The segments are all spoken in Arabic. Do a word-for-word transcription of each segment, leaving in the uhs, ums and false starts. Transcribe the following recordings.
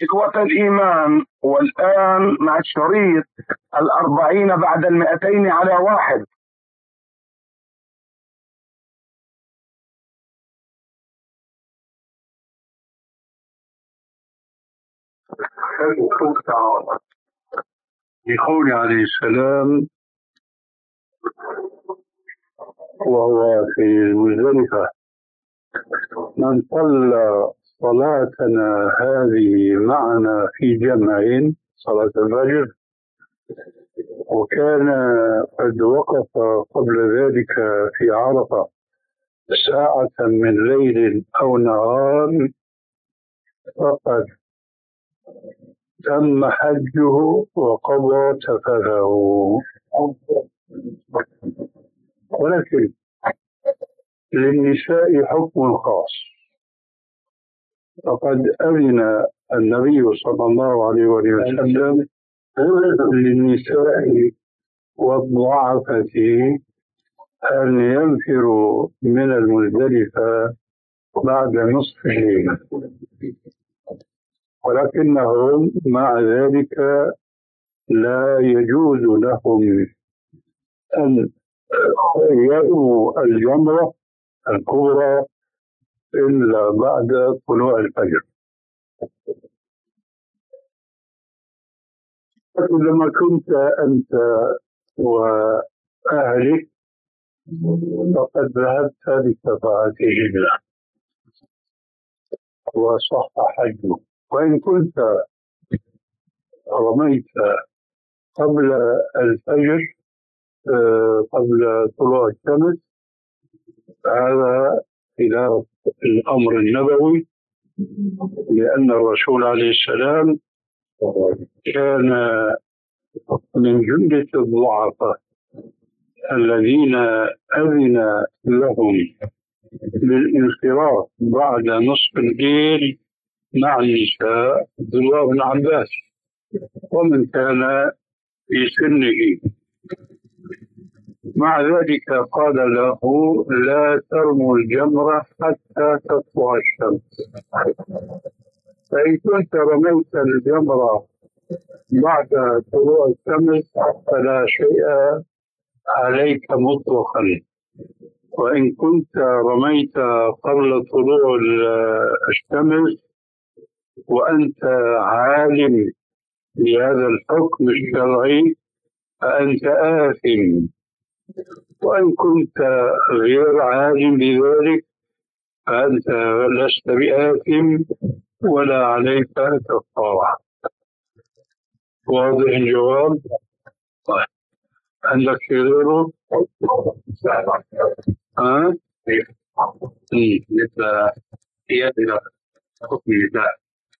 إخوة الإيمان، والآن مع الشريط الأربعين بعد المئتين على واحد. يقول عليه السلام وهو في المزدلفة: من صلى صلاتنا هذه معنا في جمع، صلاة الفجر، وكان قد وقف قبل ذلك في عرفة ساعة من ليل أو نهار، فقد تم حجه وقضى تفثه. ولكن للنساء حكم خاص، فقد أذن النبي صلى الله عليه وسلم للنساء والضعفة أن ينفروا من المزدلفة بعد نصف الليل، ولكنهم مع ذلك لا يجوز لهم أن يرموا الجمرة الكبرى إلا بعد طلوع الفجر. لما كنت أنت وأهلك فقد ذهبت بشفاعتهن وصح حجك، وإن كنت رميت قبل الفجر قبل طلوع الشمس، هذا خلاف الأمر النبوي، لأن الرسول عليه السلام كان من جملة الضعفاء الذين أذن لهم بالانصراف بعد نصف الليل مع النساء عبد الله بن عباس، ومن كان في سنه. مع ذلك قال له: لا ترموا الجمرة حتى تطلع الشمس، فإن كنت رميت الجمرة بعد طلوع الشمس فلا شيء عليك مطلقا، وإن كنت رميت قبل طلوع الشمس وأنت عالم بهذا الحكم الشرعي فأنت آثم، وإن كنت غير عالم بذلك فأنت لست بآثم ولا عليك كفارة. واضح الجواب؟ طيب، عندك شيء غيره؟ ها؟ بالنسبة إلى حكم النساء،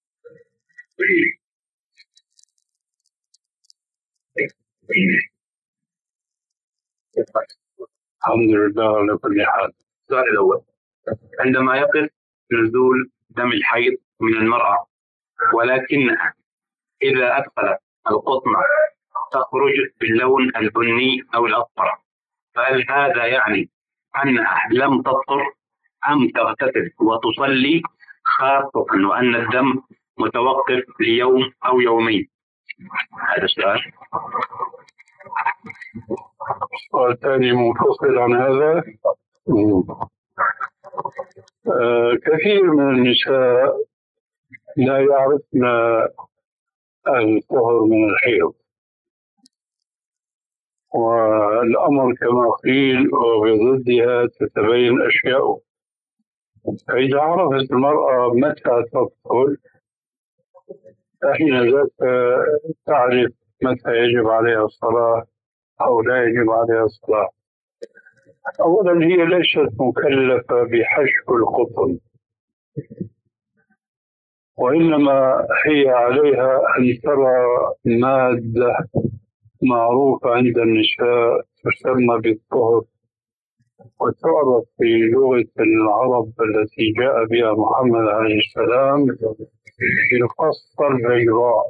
الحمد لله على كل حال. السؤال الأول: عندما يقف نزول دم الحيض من المرأة ولكنها إذا أدخلت القطنة تخرج باللون البني أو الأصفر، فهل هذا يعني أنها لم تطهر أم تغتسل وتصلي، خاصة وأن الدم متوقف ليوم أو يومين؟ هذا السؤال. سؤال ثاني منفصل عن هذا. آه كثير من النساء لا يعرفن الطهر من الحيض، والأمر كما قيل وبضدها تتبين أشياء. فإذا عرفت المرأة متى تطهر فحين ذاك تعرف متى يجب عليها الصلاة أو لا يجب عليها الصلاة. أولا، هي ليست مكلفة بحشو القطن، وإنما هي عليها أن ترى مادة معروفة عند النساء تسمى بالطهر، وتعرف في لغة العرب التي جاء بها محمد عليه السلام بالقصة البيضاء.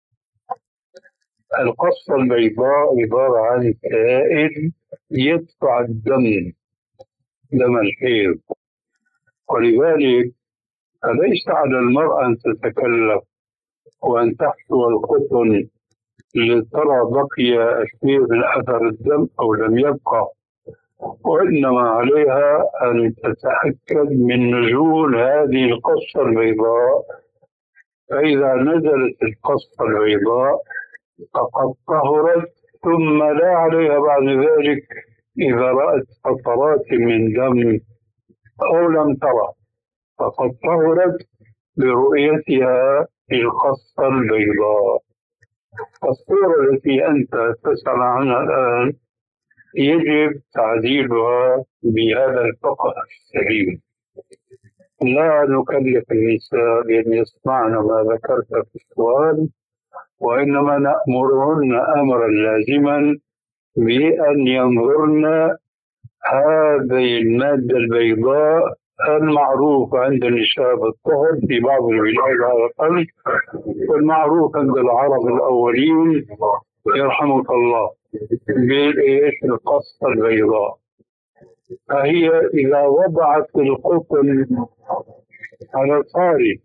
القصة البيضاء عبارة عن سائل يدفع الدم، دم الحيض، ولذلك فليس على المرأة أن تتكلف وأن تحشو القطن لترى بقي شيء من أثر الدم أو لم يبقى، وإنما عليها أن تتأكد من نزول هذه القصة البيضاء. فإذا نزلت القصة البيضاء فقد طهرت، ثم لا عليها بعد ذلك إذا رأت قطرات من دم أو لم ترى، فقد طهرت برؤيتها القصة البيضاء. الصورة التي أنت تسأل عنها الآن يجب تعديلها بهذا الفقه السليم. لا نكلف النساء بأن يصنعن ما ذكرت في السؤال، وإنما نأمرهن أمرا لازما بأن ينظرن هذه المادة البيضاء المعروف عند النساء بالطهر في بعض البلاد على الأقل، والمعروف عند العرب الأولين يرحمك الله بالإيش القصة البيضاء. فهي إذا وضعت القطن على الخارج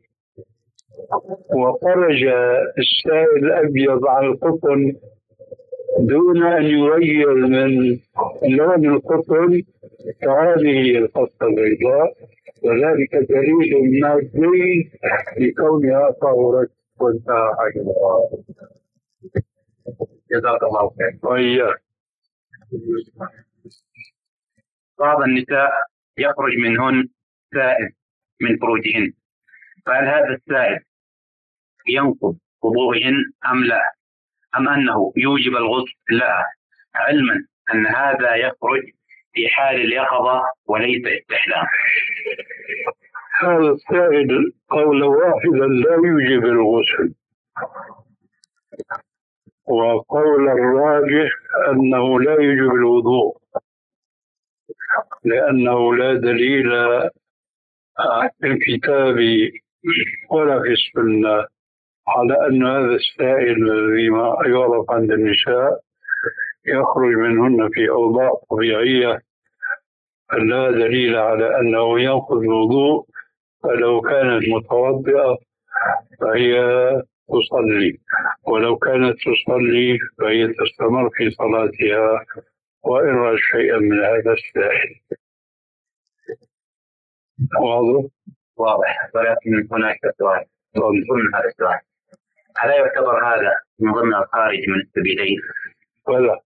وخرج السائل الأبيض على القطن دون أن يغير من لون القطن، فهذه هي القصة البيضاء، وذلك دليل مادي لكونها طهرت وانتهى حيثها. جزاك الله خير. وإياك. بعض النساء يخرج منهن سائل من فروجهن، فهل هذا السائل ينقض وضوءهن أم لا، أم أنه يوجب الغسل لها، علما أن هذا يخرج في حال اليقظة وليس استحلام؟ هذا السائل قولا واحدا لا يوجب الغسل، وقول الراجح أنه لا يوجب الوضوء، لأنه لا دليل في الكتاب ولا في السنة على أن هذا السائل الذي ما يعرف عند النساء يخرج منهن في أوضاع طبيعية، لا دليل على أنه ينقض الوضوء. فلو كانت متوضئة فهي تصلي، ولو كانت تصلي فهي تستمر في صلاتها وإن رأت شيئا من هذا السائل. واضح؟ واضح. ولكن هناك سؤال ضمن هذا السؤال، ألا يعتبر هذا من ضمن الخارج من السبيلين؟ ولا،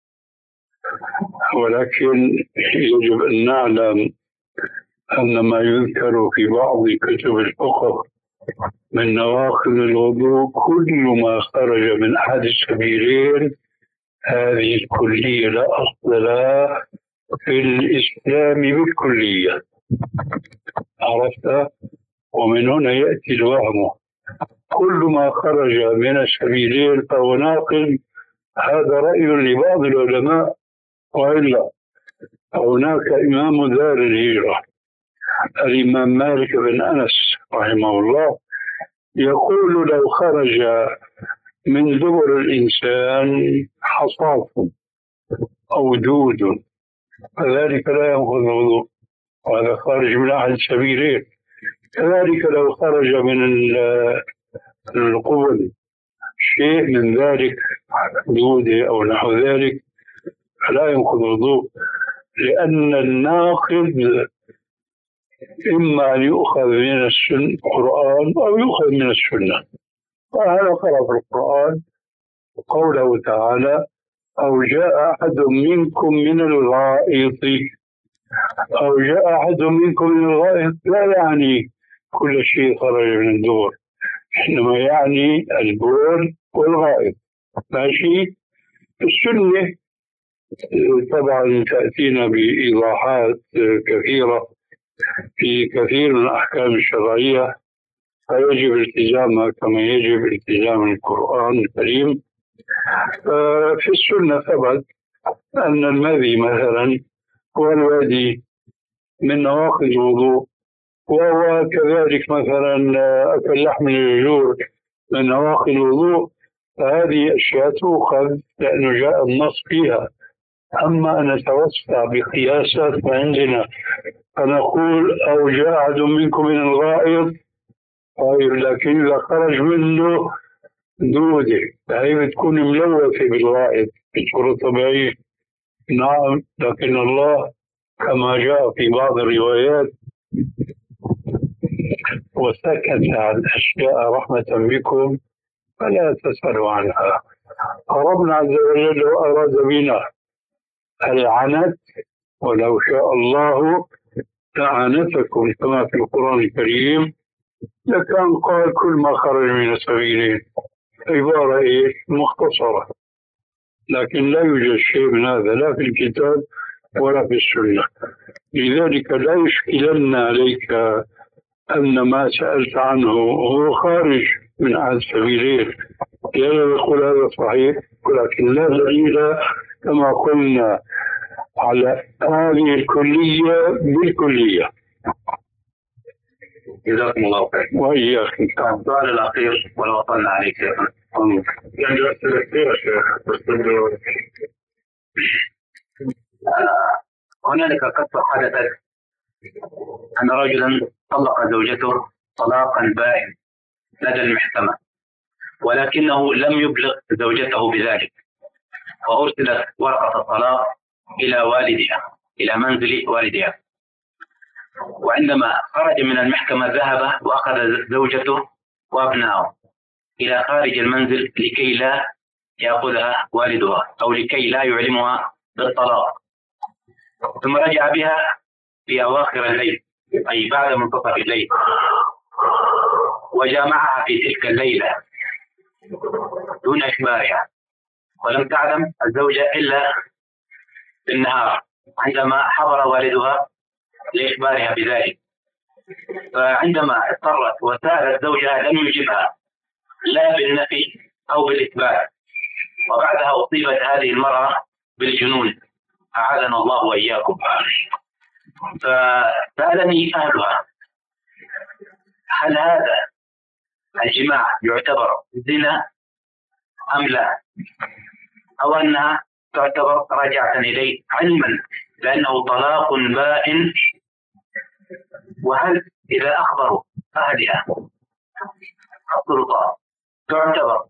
ولكن يجب أن نعلم أن ما يذكر في بعض كتب الفقه من نواقض الوضوء كل ما خرج من أحد السبيلين هذه الكلية لا أصل لها في الإسلام بالكلية. عرفت؟ ومن هنا يأتي الوهم، كل ما خرج من السبيلين فهو ناقض. هذا رأي لبعض العلماء، وإلا هناك إمام دار الهجرة الإمام مالك بن أنس رحمه الله يقول لو خرج من دبر الإنسان حصاف أو دود فذلك لا ينقض الوضوء، وهذا خارج من أحد السبيلين. كذلك لو خرج من القبل شيء من ذلك دود أو نحو ذلك فلا ينقض الوضوء، لأن الناقض إما أن يؤخذ من القرآن أو يؤخذ من السنة. وهذا قرأ في القرآن قوله تعالى أو جاء أحد منكم من الغائط، أو جاء أحد منكم من الغائط لا يعني كل شيء خرج من الدور، إنما يعني البول والغائط. ماشي. السنة طبعا تأتينا بإيضاحات كثيرة في كثير من الأحكام الشرعية، فيجب التزامها كما يجب التزام القرآن الكريم. في السنة ثبت أن المذي مثلا هو الوادي من نواقض الوضوء، وهو كذلك مثلا أكل لحم الجزور من نواقض الوضوء، فهذه أشياء تؤخذ لأنه جاء النص فيها. أما أن نتوسع بقياسات عندنا فنقول أو جاء أحد منكم من الغائط، طيب لكن إذا خرج منه دودة، هي بتكون ملوثة بالغائط بصورة طبيعية. نعم، لكن الله كما جاء في بعض الروايات وسكت عن أشياء رحمة بكم فلا تسألوا عنها. ربنا عز وجل لو أراد بنا العنت ولو شاء الله لعنتكم كما في القرآن الكريم لكان قال كل ما خرج من السبيلين، عبارة إيه مختصرة، لكن لا يوجد شيء من هذا لا في الكتاب ولا في السنة. لذلك لا يشكلن عليك أن ما سألت عنه هو خارج من أحد السبيلين، لا يقول هذا صحيح، ولكن لا دليل كما قلنا على هذه الكلية بالكلية. جزاكم الله خير. وإياك. السؤال الأخير ولو وصلنا عليك شيخنا. يعني أسئلة كثيرة شيخ بس هنالك قصة حدثت أن رجلا طلق زوجته طلاقا بائن لدى المحكمة، ولكنه لم يبلغ زوجته بذلك، فأرسلت ورقة الطلاق إلى والدها إلى منزل والدها. وعندما خرج من المحكمة ذهب وأخذ زوجته وأبنائه إلى خارج المنزل لكي لا يأخذها والدها أو لكي لا يعلمها بالطلاق، ثم رجع بها في أواخر الليل أي بعد منتصف الليل، وجامعها في تلك الليلة دون إخبارها، ولم تعلم الزوجة إلا في النهار عندما حضر والدها لإخبارها بذلك. فعندما اضطرت وسألت زوجها لم يجبها لا بالنفي أو بالإثبات، وبعدها أصيبت هذه المرأة بالجنون أعاذنا الله وإياكم. فسألني أهلها هل هذا الجماع يعتبر زنا أم لا، أو أنها تعتبر راجعة إليه علما بأنه طلاق بائن، وهل إذا أخبروا أهلها السلطات تعتبر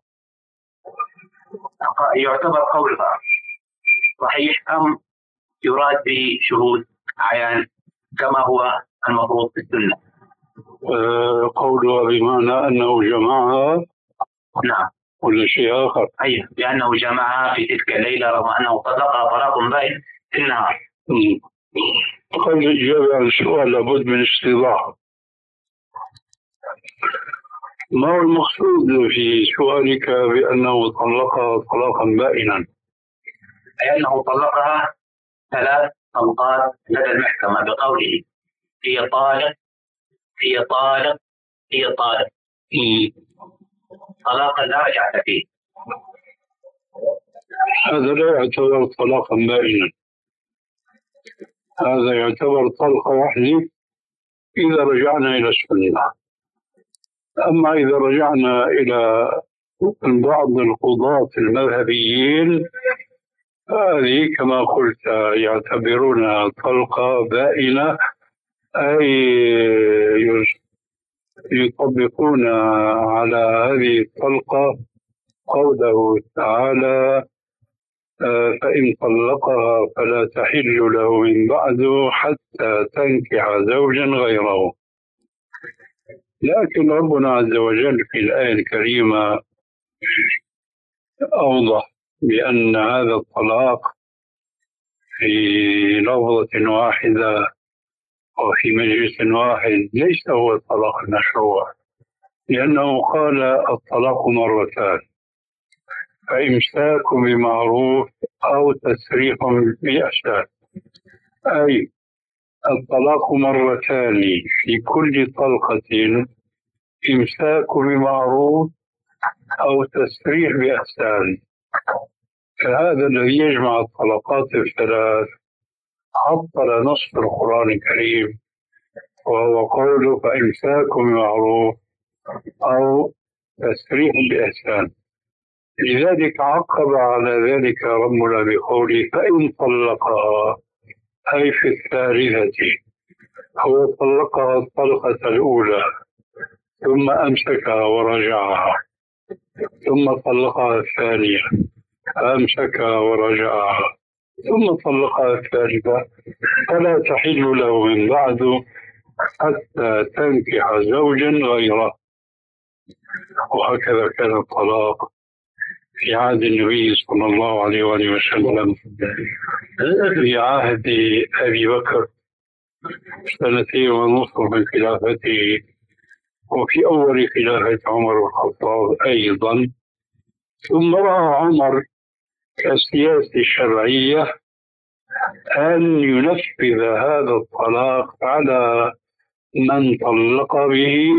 يعتبر قولها صحيح أم يراد به شهود عيان كما هو المفروض في السنة؟ أه قولها بمعنى أنه جمعها. نعم. ولا شيء آخر؟ أي لأنه جمعها في تلك الليلة رغم أنه طلقها طلاق بائن في النهار. قبل الإجابة عن السؤال لابد من استيضاح. ما هو المقصود في سؤالك بأنه طلقها طلاقا بائنا؟ أي أنه طلقها ثلاث طلقات لدى المحكمة بقوله هي طالق هي طالق هي طالق طلاقا لا رجعة فيه. هذا لا يعتبر طلاقا بائنا، هذا يعتبر طلقة واحدة إذا رجعنا إلى السنة. أما إذا رجعنا إلى بعض القضاة المذهبيين هذه كما قلت يعتبرونها طلقة بائنة، أي يطبقون على هذه الطلقة قوله تعالى فإن طلقها فلا تحل له من بعده حتى تنكح زوجا غيره. لكن ربنا عز وجل في الآية الكريمة أوضح بأن هذا الطلاق في لفظة واحدة وفي مجلس واحد ليس هو الطلاق المشروع، لأنه قال الطلاق مرتان، فإمساك بمعروف أو تسريح بإحسان، أي الطلاق مرتان في كل طلقة إمساك بمعروف أو تسريح بإحسان. فهذا الذي يجمع الطلقات الثلاث عطل نص القرآن الكريم، وهو قوله فإمساك بمعروف أو تسريح بإحسان. لذلك عقب على ذلك ربنا بقوله فإن طلقها، أي في الثالثة، هو طلقها الطلقة الأولى ثم أمسكها ورجعها، ثم طلقها الثانية فأمسكها ورجعها ثم طلقها الثالثة فلا تحل له من بعد حتى تنكح زوجا غيره. وهكذا كان الطلاق في عهد النبي صلى الله عليه وآله وسلم. في عهد أبي بكر سنتين ونصف من خلافته، وفي أول خلافة عمر بن الخطاب أيضا. ثم رأى عمر كالسياسة الشرعية أن ينفذ هذا الطلاق على من طلق به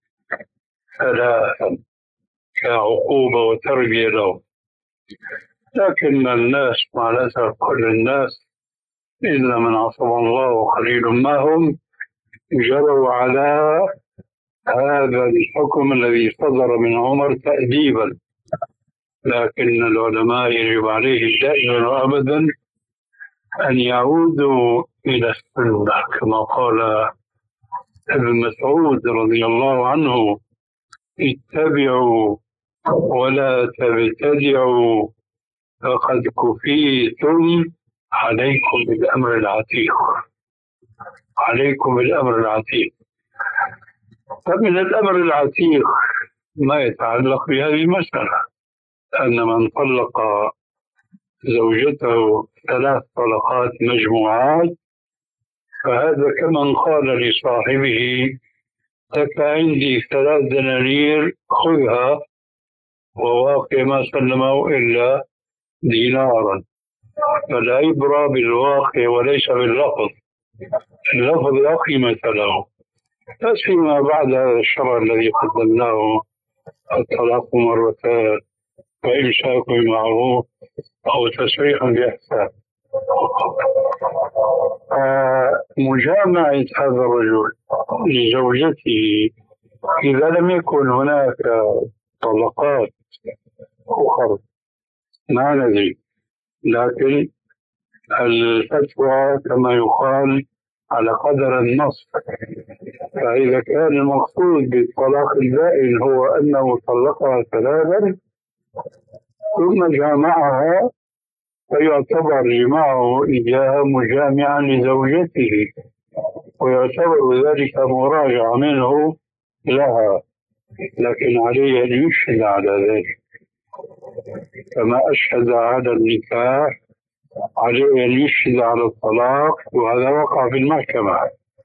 ثلاثا كعقوبة وتربية له. لكن الناس مع الأسف كل الناس إلا من عصم الله وقليل ما هم جروا على هذا الحكم الذي صدر من عمر تأديبا. لكن العلماء يجب عليه دائما وأبدا أن يعودوا إلى السنة كما قال ابن مسعود رضي الله عنه: اتبعوا ولا تبتدعوا فقد كفيتم، عليكم بالأمر العتيق. عليكم بالأمر العتيق. فمن الأمر العتيق ما يتعلق بهذه المسألة، أن من طلق زوجته ثلاث طلقات مجموعات فهذا كمن قال لصاحبه: لك عندي ثلاث دنانير خذها، وواقع ما سلمه إلا دينارا. فالعبرة بالواقع وليس باللفظ. اللفظ لا قيمة له. بس فيما بعد هذا الشرع الذي قدمناه الطلاق مرتان وإمساك بمعروف أو تسريح بإحسان. مجامعة هذا الرجل لزوجته إذا لم يكن هناك طلقات أخرى ما ندري، لكن الفتوى كما يقال على قدر النص. فإذا كان المقصود بالطلاق البائن هو أنه طلقها ثلاثا ثم جامعها فيعتبر جماعه إياها مجامعا لزوجته، ويعتبر ذلك مراجعة منه لها، لكن عليه أن يشهد على ذلك كما أشهد على النكاح، عليه أن يشهد على الطلاق وهذا وقع في المحكمة،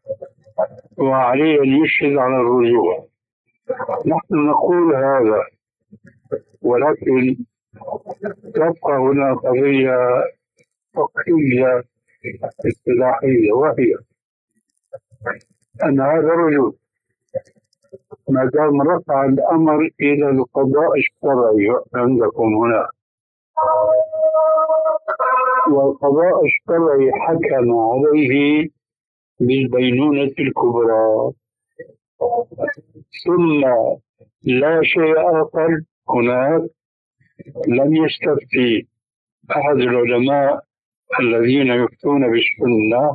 وعليه أن يشهد على الرجوع. نحن نقول هذا، ولكن تبقى هنا قضية فقهية اصطلاحية، وهي أن هذا الرجل ما دام رفع الأمر إلى القضاء الشرعي عندكم هنا، والقضاء الشرعي حكم عليه بالبينونة الكبرى، ثم لا شيء آخر هناك، لم يستفتي أحد العلماء الذين يفتون بالسنة،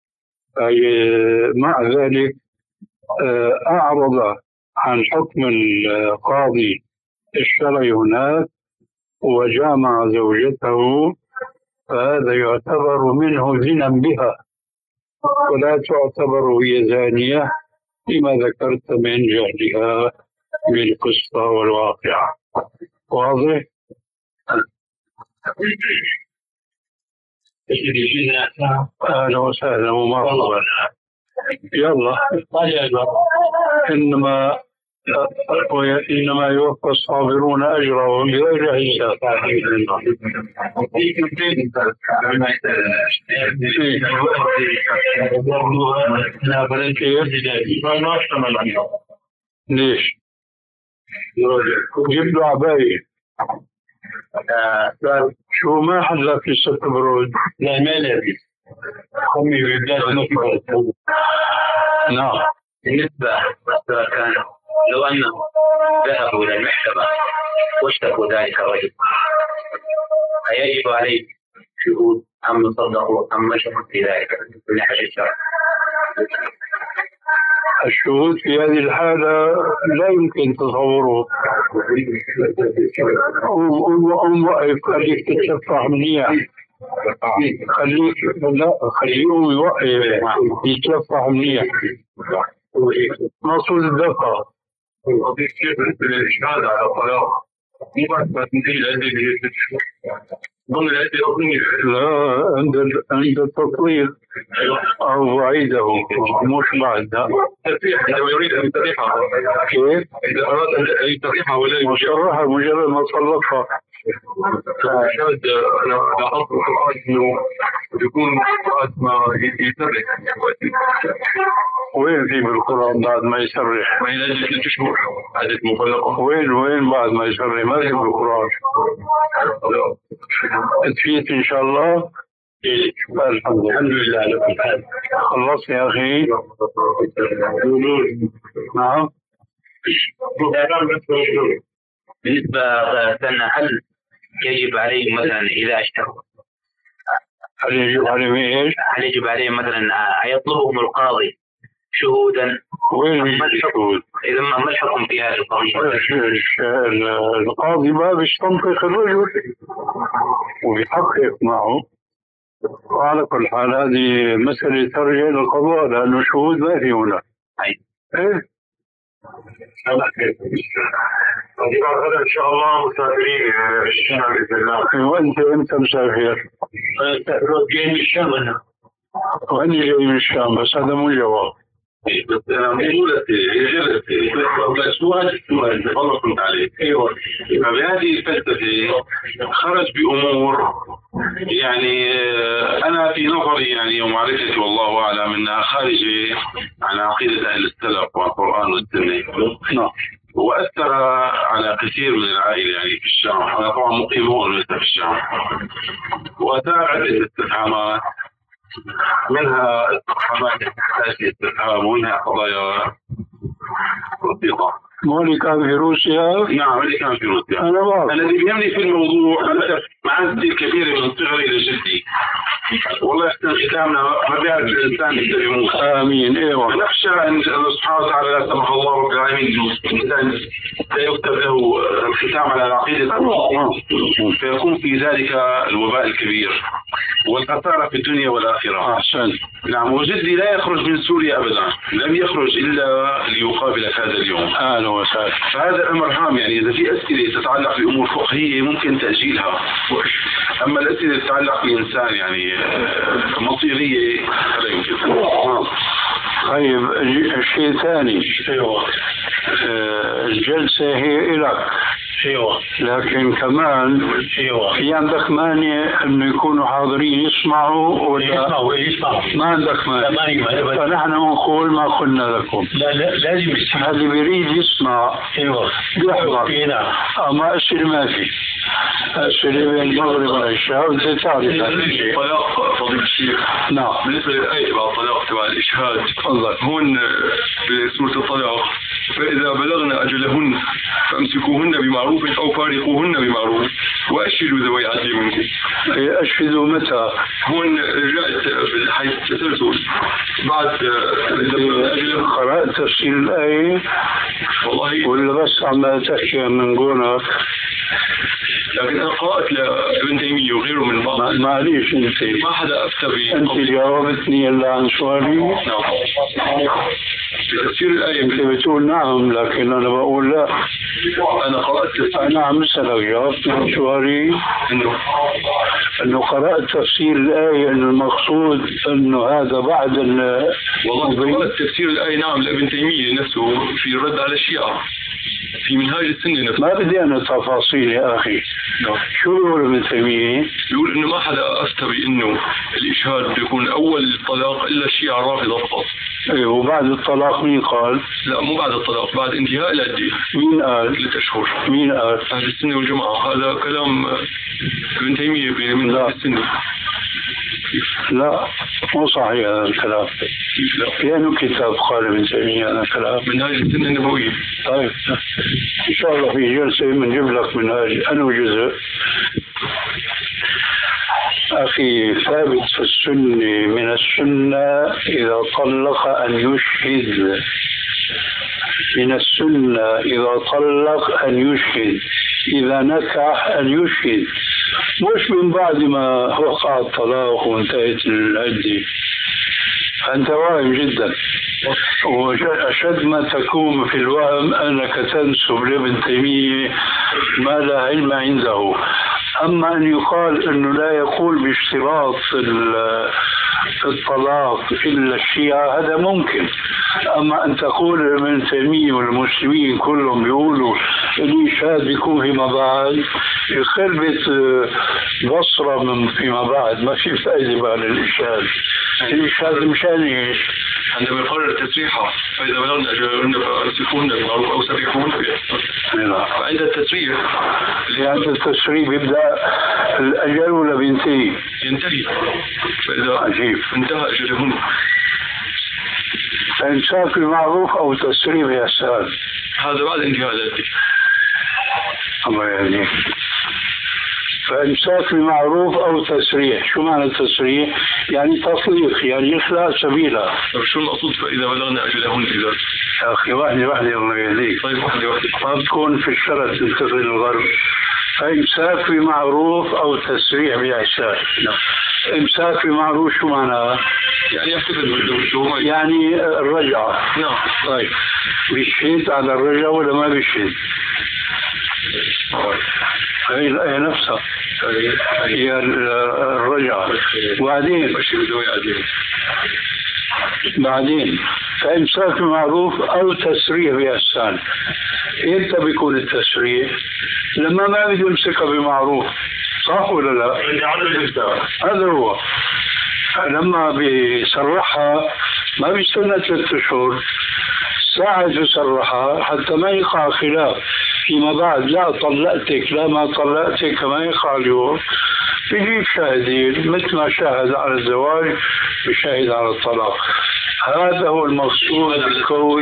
مع ذلك أعرض عن حكم القاضي الشرعي هناك وجامع زوجته، فهذا يعتبر منه زنا بها ولا تعتبر هي زانية لما ذكرت من جهلها بالقصة والواقع. واضح؟ أهلا وسهلا ومرحبا. يلا إنما إنما يوفى الصابرون أجرهم بغير حساب. ليش؟ جبت عباية. شو ما حلا في ست برود؟ لا ما لابس. خمي ويبدأ نعم. بالنسبة كان لو أنه ذهبوا إلى المحكمة واشتكوا ذلك الرجل، أيجب عليه شهود أم صدقوا أم مشوا في ذلك من ناحية الشرع؟ الشهود في هذه الحالة لا يمكن تصوره قوم وقف خليك تتصفح منيح. خليك لا خليه يوقف يتصفح منيح. مقصود الدقة قضية كيف الإشهاد على الطلاق مو بس ما تنتهي العدة اللي هي ست شهور ضمن العدة الأصلية. لا عند عند التطليق أو بعيده مش بعد. ترتيح عندما يريد أن يتريحها كيف؟ إذا أراد أن يتريحها ولا مشرحها مجرد ما طلقها. الإشهاد أنا لاحظت في القرآن إنه يكون بعد ما يترك. وين في بالقرآن بعد ما يسرح؟ ما هي العدة ست شهور عدة مطلقة. وين وين بعد ما يسرح؟ ما في بالقرآن. تفيت إن شاء الله. الحمد لله. الحمد لله على كل حال. خلصت يا أخي. نعم. بالنسبة لنا هل يجب عليه مثلا إذا اشتروا هل يجب عليهم إيش؟ هل يجب عليه مثلا يطلبهم القاضي شهودا؟ وين الشهود؟ إذا ما الحكم في هذه القضية؟ القاضي ما بيستنطق الرجل وبيحقق معه. وعلى كل حال هذه مسألة ترجع للقضاء لأنه شهود ما في هنا. إيه؟ غدا إن شاء الله مسافرين الشام بإذن الله. وأنت أنت مسافر؟ أنا جاي من الشام أنا. وأنا جاي من الشام بس هذا مو جواب. بس أنا مقولتي هي جلستي بس سؤال السؤال والله كنت عليه. أيوه. فبهذه الفلسفة خرج بأمور يعني أنا في نظري يعني ومعرفتي والله أعلم أنها خارجة عن عقيدة أهل السلف والقرآن والسنة. نعم. وأثر على كثير من العائلة يعني في الشام. أنا طبعا مقيم هون في الشام. وأثار عدة استفهامات منها استفهامات أساسية استفهام ومنها قضايا بسيطة. مولي كان في روسيا؟ نعم اللي كان في روسيا. أنا بعرف. الذي بيهمني في الموضوع أنا معزتي الكبيرة من صغري إلى جدي. والله يحسن ختامنا ما بيعرف الإنسان يقدر يموت. آمين. إيوه. نخشى أن الله سبحانه وتعالى لا سمح الله رب العالمين الإنسان لا يكتب له الختام على العقيدة فيكون في ذلك الوباء الكبير والخسارة في الدنيا والآخرة. أحسن. نعم. وجدي لا يخرج من سوريا أبدا. لم يخرج إلا ليقابلك هذا اليوم. أهلا وسهلا. فهذا الأمر هام يعني إذا في أسئلة تتعلق بأمور فقهية ممكن تأجيلها. أما الأسئلة اللي تتعلق بإنسان يعني مصيرية هذا يمكن. طيب الشيء ثاني. أيوه. الجلسة هي إلك. أيوه. لكن كمان أيوه. في عندك مانع إنه يكونوا حاضرين يسمعوا ولا يسمعوا يسمعوا. ما عندك مانع. فنحن نقول ما قلنا لكم. لا لا لازم يسمع. اللي بيريد يسمع. أيوه. بيحضر. نعم. أما أسئلة ما في. أسئلة بين المغرب والعشاء وأنت تعرف. طلاق فضيلة الشيخ. نعم. بالنسبة للآية تبع الطلاق تبع الإشهاد. تفضل. هون بسورة الطلاق فإذا بلغن أجلهن فامسكوهن بمعروف أو فارقوهن بمعروف وأشهدوا ذوي عدل منكم. أشهدوا متى؟ هون رجعت بحيث التسلسل بعد أجل. قرأت تفسير الآية والله ولا بس عم تحكي من قولك؟ لكن أنا قرأت لابن تيمية وغيره من بعض. معليش أنت ما حدا أفتى ب أنت جاوبتني إلا عن سؤالي. نعم. بتفسير الآية أنت بتقول نعم لكن أنا بقول لا. أنا قرأت أنا عم أسألك جاوبتني عن سؤالي إنه إنه قرأت تفسير الآية إنه المقصود إنه هذا بعد ال. والله قرأت تفسير الآية نعم لابن تيمية نفسه في الرد على الشيعة في منهاج السنة نفسه. ما بدي أنا تفاصيل يا أخي. نعم. شو بيقول ابن تيمية؟ بيقول إنه ما حدا أفتى بإنه الإشهاد بيكون أول الطلاق إلا الشيعة الرافضة فقط. إيه وبعد الطلاق مين قال؟ لا مو بعد الطلاق بعد انتهاء العدة. مين قال؟ ثلاث أشهر. مين قال؟ أهل السنة والجماعة. هذا كلام ابن تيمية في منهاج السنة. لا مو صحيح هذا الكلام. لأنه كتاب قال ابن تيمية هذا الكلام. منهاج السنة النبوية. طيب إن شاء الله في جلسة بنجيب لك منهاج أنه جزء. أخي ثابت في السنة من السنة إذا طلق أن يشهد من السنة إذا طلق أن يشهد، إذا نكح أن يشهد، مش من بعد ما وقع الطلاق وانتهت العدة. أنت واهم جدا، وأشد ما تكون في الوهم أنك تنسب لابن تيمية ما لا علم عنده. أما أن يقال أنه لا يقول باشتراط الطلاق إلا الشيعة هذا ممكن. أما أن تقول ابن تيمية والمسلمين كلهم بيقولوا الإشهاد بيكون فيما بعد، يخربط بصرة من فيما بعد، ما في فائدة بعد الإشهاد. الإشهاد مشان إيش؟ عندما يقرر التسريحة فإذا بلغنا أجلهن فأمسكوهن بالمعروف أو سرحوهن فعند التسريح عند التسريح يبدأ الأجل ولا بينتهي؟ ينتهي. فإذا عجيب انتهى أجلهن فإمساك بمعروف أو تسريح بإحسان، هذا بعد انتهاء ذلك. الله يهديك. فإمساك بمعروف أو تسريح، شو معنى التسريح؟ يعني تطليق، يعني يخلق سبيلها. طيب شو المقصود فإذا بلغنا أجلهن؟ إذا يا أخي واحدة واحدة الله يهديك. طيب واحدة واحدة. ما بتكون في الشرع تنتقل الغرب. فإمساك بمعروف أو تسريح بإحسان. إمساك بمعروف شو معناها؟ يعني يحتفظ بالزوج، يعني الرجعة. نعم. طيب بيشهد على الرجعة ولا ما بيشهد؟ هي الآية نفسها هي الرجعة. وبعدين بعدين فإمساك بمعروف أو تسريح بإحسان. إمتى بيكون التسريح؟ لما ما بده يمسكها بمعروف، صح ولا لا؟ هذا هو. لما بيسرحها ما بيستنى ثلاثة أشهر، ساعة يسرحها حتى ما يقع خلاف فيما بعد، لا طلقتك لا ما طلقتك كما يقع اليوم، بيجيب شاهدين مثل ما شاهد على الزواج بشاهد على الطلاق. هذا هو المقصود بكون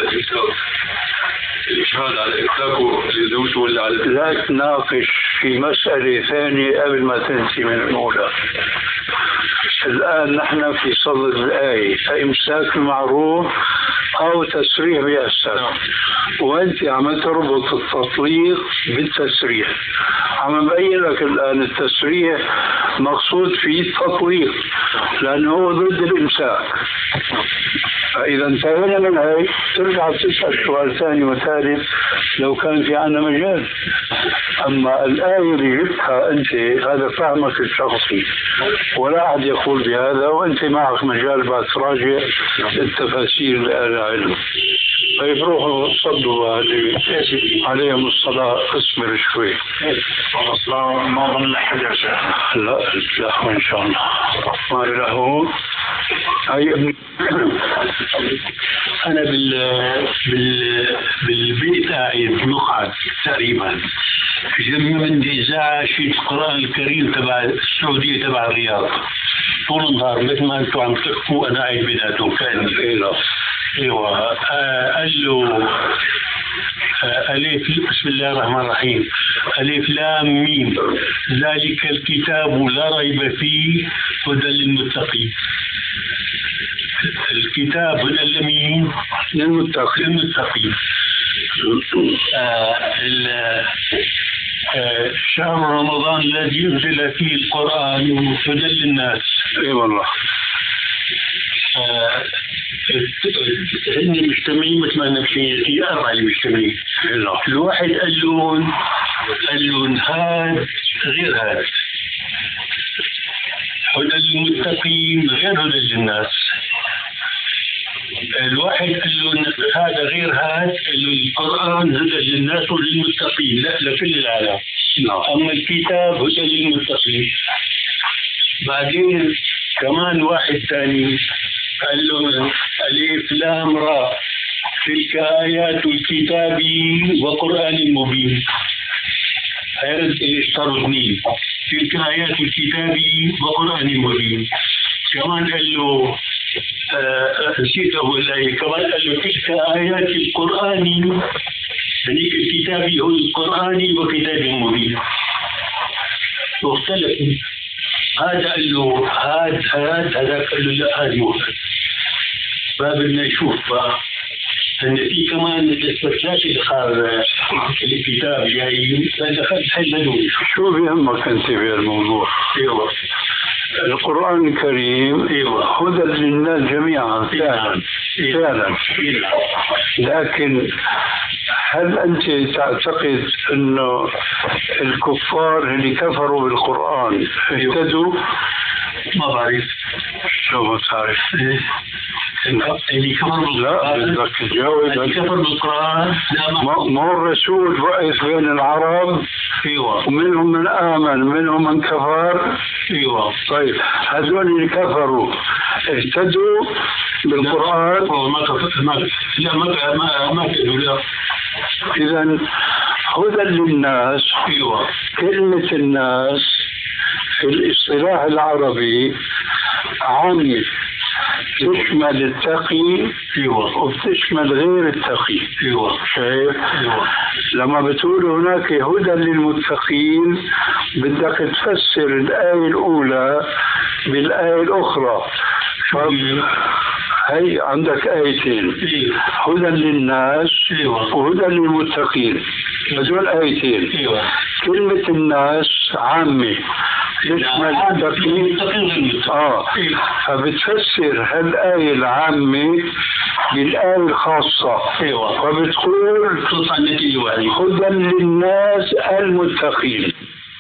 الإشهاد على إمساكه للزوج ولا على لا تناقش في مسألة ثانية قبل ما تنتهي من الأولى. الآن نحن في صدد الآية فإمساك بمعروف أو تسريح بإحسان، وأنت عم تربط التطليق بالتسريح. عم ببين لك الآن التسريح مقصود فيه التطليق لأنه هو ضد الإمساك. فإذا انتهينا من هاي ترجع تسأل سؤال ثاني وثالث لو كان في عنا مجال. أما الآية اللي جبتها أنت هذا فهمك الشخصي، ولا أحد يقول بهذا، وأنت معك مجال بعد تراجع التفاسير العلم. طيب روحوا صدوا عليهم الصلاة. اصبر شوي. الصلاة ما ظن أحد يا شيخ. لا لا إن شاء الله ما له. أي أنا بال بال بالبيت قاعد مقعد تقريبا جنب عندي إذاعة شيء القرآن الكريم تبع السعودية تبع الرياض طول النهار مثل ما أنتم عم تحكوا أنا قاعد بيناتهم كأني. ايوه آه قال له آه ألف بسم الله الرحمن الرحيم ألف لام ميم ذلك الكتاب لا ريب فيه هدى للمتقين. الكتاب للمين؟ للمتقين. للمتقين. آه آه شهر رمضان الذي أنزل فيه القرآن هدى للناس. اي والله. آه هن مجتمعين مثل ما نمشي في أربعة مجتمعين. الواحد قال لهم قال لهم هذا غير هذا، هدى للمتقين غير هدى للناس. الواحد قال لهم هذا غير هذا، القرآن هدى للناس وللمتقين لا لكل العالم، أما الكتاب هدى للمتقين. بعدين كمان واحد ثاني قال له ألف لام را تلك آيات الكتاب وقرآن مبين. هيرد اشتروا اثنين تلك آيات الكتاب وقرآن مبين. كمان قال له نسيت أقول الآية كمان قال له تلك آيات القرآن هذيك الكتاب هو القرآن وكتاب مبين. واختلف هذا قال له هذا هذا هذا قال له لا هذا واحد. فبدنا نشوف بقى ان في كمان الاستثناء اللي الكتاب جاي فدخلت حل شو بيهمك انت في الموضوع؟ ايوه القرآن الكريم ايوه هدى للناس جميعا فعلا فعلا، لكن هل أنت تعتقد أنه الكفار اللي كفروا بالقرآن اهتدوا؟ ما بعرف. شو ما تعرف؟ اللي كفر لا بدك تجاوب. اللي كفر بالقرآن ما هو الرسول بعث بين العرب ايوه ومنهم من آمن منهم من كفر. ايوه طيب هذول اللي كفروا اهتدوا بالقرآن؟ ما كفر ما لا ما ما ما لا. إذا هدى للناس. ايوه كلمة الناس في الاصطلاح العربي عامة، تشمل التقي ايوه وبتشمل غير التقي. ايوه شايف؟ ايوه لما بتقول هناك هدى للمتقين بدك تفسر الآية الأولى بالآية الأخرى. هي عندك آيتين، هدى للناس وهدى للمتقين، هذول آيتين. كلمة الناس عامة تشمل التقين. اه فبتفسر هالآية العامة بالآية الخاصة وبتقول هدى للناس المتقين.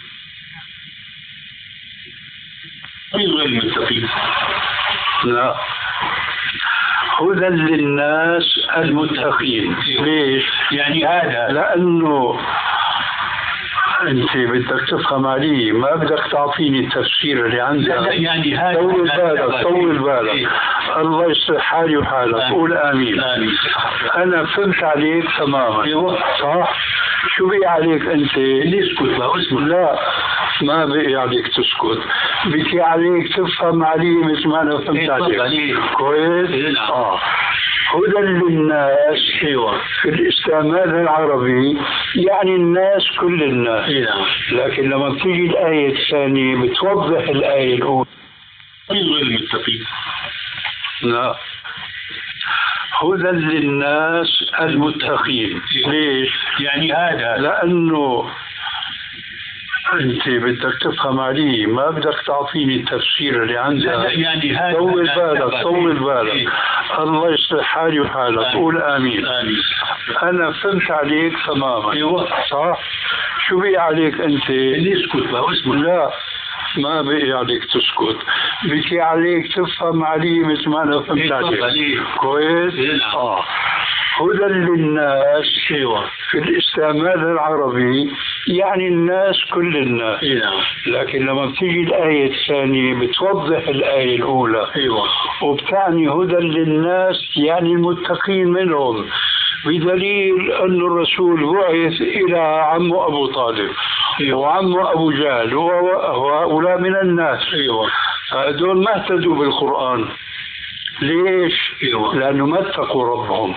غير المتقين لا، هدى للناس المتقين. ليش؟ يعني هذا لأنه أنت بدك تفهم علي، ما بدك تعطيني التفسير اللي عندك. يعني هذا طول بالك طول بالك إيه؟ الله يصلح حالي وحالك. قول آمين. آمين. أنا فهمت عليك تماما. أيوة. صح؟ شو بقي عليك أنت؟ نسكت بقى اسمه. لا ما بقي عليك تسكت، بقي عليك تفهم علي مثل ما أنا فهمت عليك. كويس؟ آه هدى للناس. ايوه في الاستعمال العربي يعني الناس كل الناس. ايوه لكن لما بتيجي الآية الثانية بتوضح الآية الأولى. غير المتقين. لا، هدى للناس المتقين. ليش؟ يعني هذا لأنه أنت بدك تفهم علي، ما بدك تعطيني التفسير اللي عندك. يعني هذا طول بالك طول بالك إيه؟ الله يصلح حالي وحالك. قول آمين. آمين. أنا فهمت عليك تماما. أيوة. صح؟ شو بقي عليك أنت؟ نسكت بقى اسمه. لا ما بقي عليك تسكت، بقي عليك تفهم علي مثل ما أنا فهمت عليك. كويس؟ آه هدى للناس. ايوه في الاستعمال العربي يعني الناس كل الناس. ايوه لكن لما بتيجي الآية الثانية بتوضح الآية الأولى. ايوه وبتعني هدى للناس يعني المتقين منهم، بدليل أن الرسول بعث إلى عمه أبو طالب. أيوة. وعمه أبو جهل وهؤلاء من الناس. ايوه هذول ما اهتدوا بالقرآن. ليش؟ أيوة. لأنه ما اتقوا ربهم.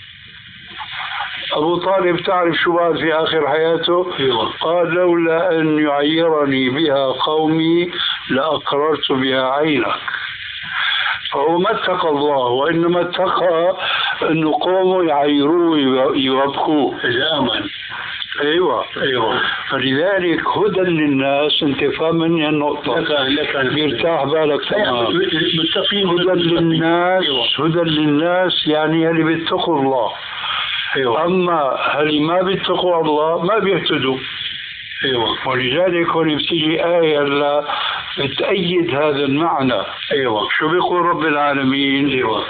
أبو طالب تعرف شو قال في آخر حياته؟ أيوة. قال لولا أن يعيرني بها قومي لأقررت بها عينك. فهو ما اتقى الله، وإنما اتقى أن قومه يعيروه يبكوه. الآمن. ايوه ايوه فلذلك هدى للناس. انت فاهمني النقطه؟ بيرتاح بالك تمام. هدى للناس. هدى للناس يعني اللي بيتقوا الله. ايوه اما اللي ما بيتقوا الله ما بيهتدوا. ايوه ولذلك هون بتيجي آية لا بتأيد هذا المعنى. ايوه شو بيقول رب العالمين؟ ايوه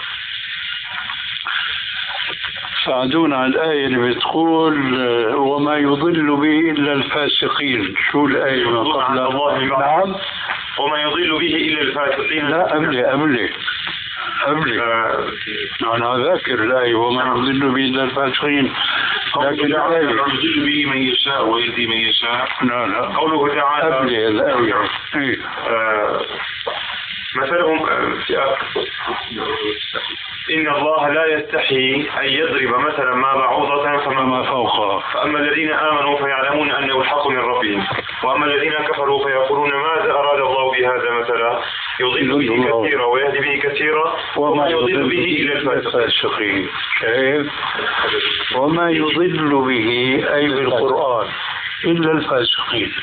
ساعدونا على الآية اللي بتقول وما يضل به إلا الفاسقين. شو الآية ما قبلها؟ نعم وما يضل به إلا الفاسقين. لا قبلي قبلي قبلي أنا ذاكر الآية وما يضل به إلا الفاسقين. لكن الآية يضل به من يشاء ويهدي من يشاء. لا لا قوله تعالى قبلي الآية. مثلهم في إن الله لا يستحي أن يضرب مثلا ما بعوضة فما فوقها فأما الذين آمنوا فيعلمون أنه الحق من ربهم وأما الذين كفروا فيقولون ماذا أراد الله بهذا مثلا يضل به كثيرا ويهدي به كثيرا وما يضل به إلا الفاسقين. وما يضل به أي بالقرآن إلا الفاسقين.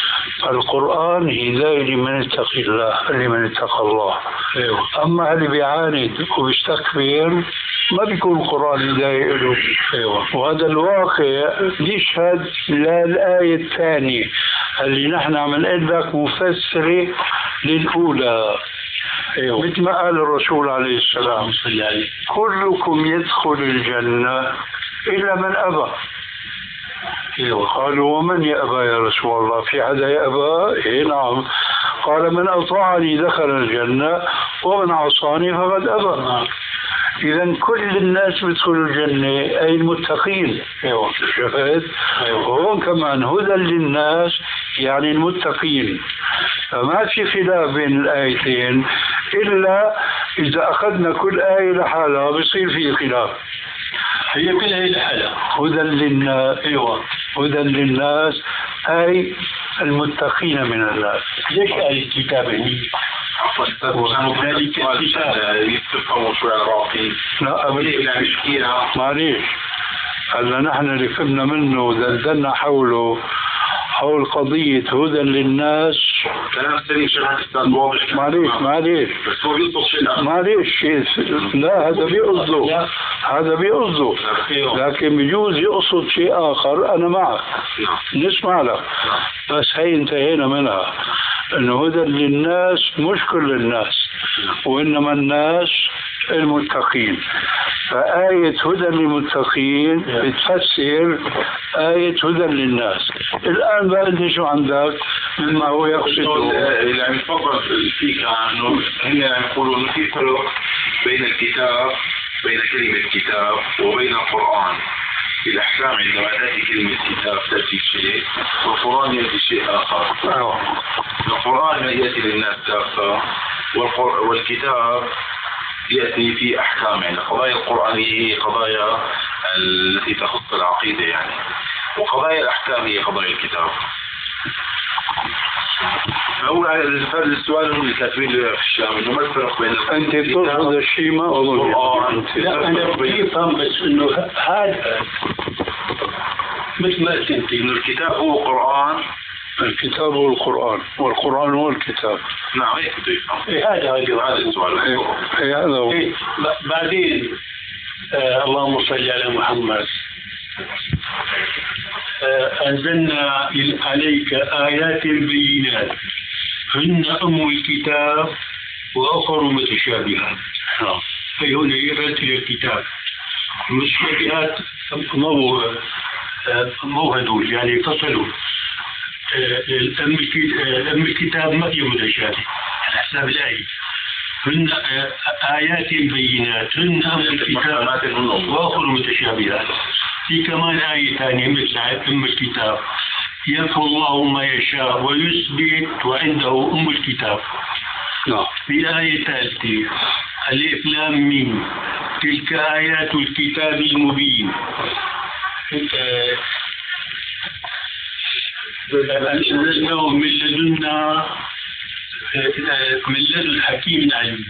القرآن هداية لمن اتقى الله لمن اتقى الله. أما اللي بيعاند وبيستكبر ما بيكون القرآن هداية له. وهذا الواقع يشهد للآية الثانية اللي نحن عم نقول لك مفسرة للأولى. أيوة. مثل ما قال الرسول عليه السلام كلكم يدخل الجنة إلا من أبى. أيوة. قالوا ومن يأبى يا رسول الله في حدا يأبى؟ إيه نعم. قال من أطاعني دخل الجنة ومن عصاني فقد أبى. إذن كل الناس بيدخلوا الجنة أي المتقين. أيوة. شفت؟ أيوة. وهون كمان هدى للناس يعني المتقين. فما في خلاف بين الآيتين إلا إذا أخذنا كل آية لحالها بيصير فيه خلاف. هي كل آية لحالها هدى للناس. أيوة. هدى للناس أي المتقين من الناس. ليش آية الكتاب هي؟ ذلك يتفهموا شوي العراقي. لا أبدا معليش. هلا نحن اللي فهمنا منه ودلدلنا حوله حول قضية هدى للناس. كلام سليم شرح الأستاذ واضح. معليش معليش بس هو بيقصد شيء. معليش لا هذا بيقصده هذا بيقصده لكن بيجوز يقصد شيء آخر. أنا معك نسمع لك بس هي انتهينا منها إنه هدى للناس مش كل الناس وإنما الناس المتقين. فآية هدى للمتقين بتفسر آية هدى للناس. الآن بقى أنت شو عندك مما هو يقصده؟ يعني تفضل فيك عنه هنا يقولون في فرق بين الكتاب بين كلمة كتاب وبين القرآن. الأحكام عندما تأتي كلمة كتاب تأتي شيء والقرآن يأتي شيء آخر. القرآن يأتي للناس كافة والكتاب يأتي في أحكام. يعني قضايا القرآنية هي قضايا التي تخص العقيدة يعني وقضايا الأحكام هي قضايا الكتاب. هو هذا السؤال من الكاتبين في الشام إنه ما الفرق بين أنت ترفض الشيء ما أظن. لا أنا بفهم بس إنه هذا مثل ما قلت أنت إنه الكتاب هو قرآن. الكتاب هو القرآن والقرآن هو الكتاب. نعم هيك بده يفهم. إيه هذا هذا السؤال. إيه هذا هو. إيه بعدين آه اللهم صل على محمد. آه أنزلنا عليك آيات بينات هن أم الكتاب وأخر متشابهات. أي هنا يرد إلى الكتاب متشابهات مو مو هدول يعني اتصلوا. أم الكتاب ما هي متشابه على حساب الآية. هن آيات بينات هن أم الكتاب وأخر متشابهات. في كمان آية ثانية مثل أم الكتاب يمحو الله ما يشاء ويثبت وعنده أم الكتاب. في آية ثالثة ألف لام ميم تلك آيات الكتاب المبين. أنزلناه من لدنا من لدن حكيم عليم.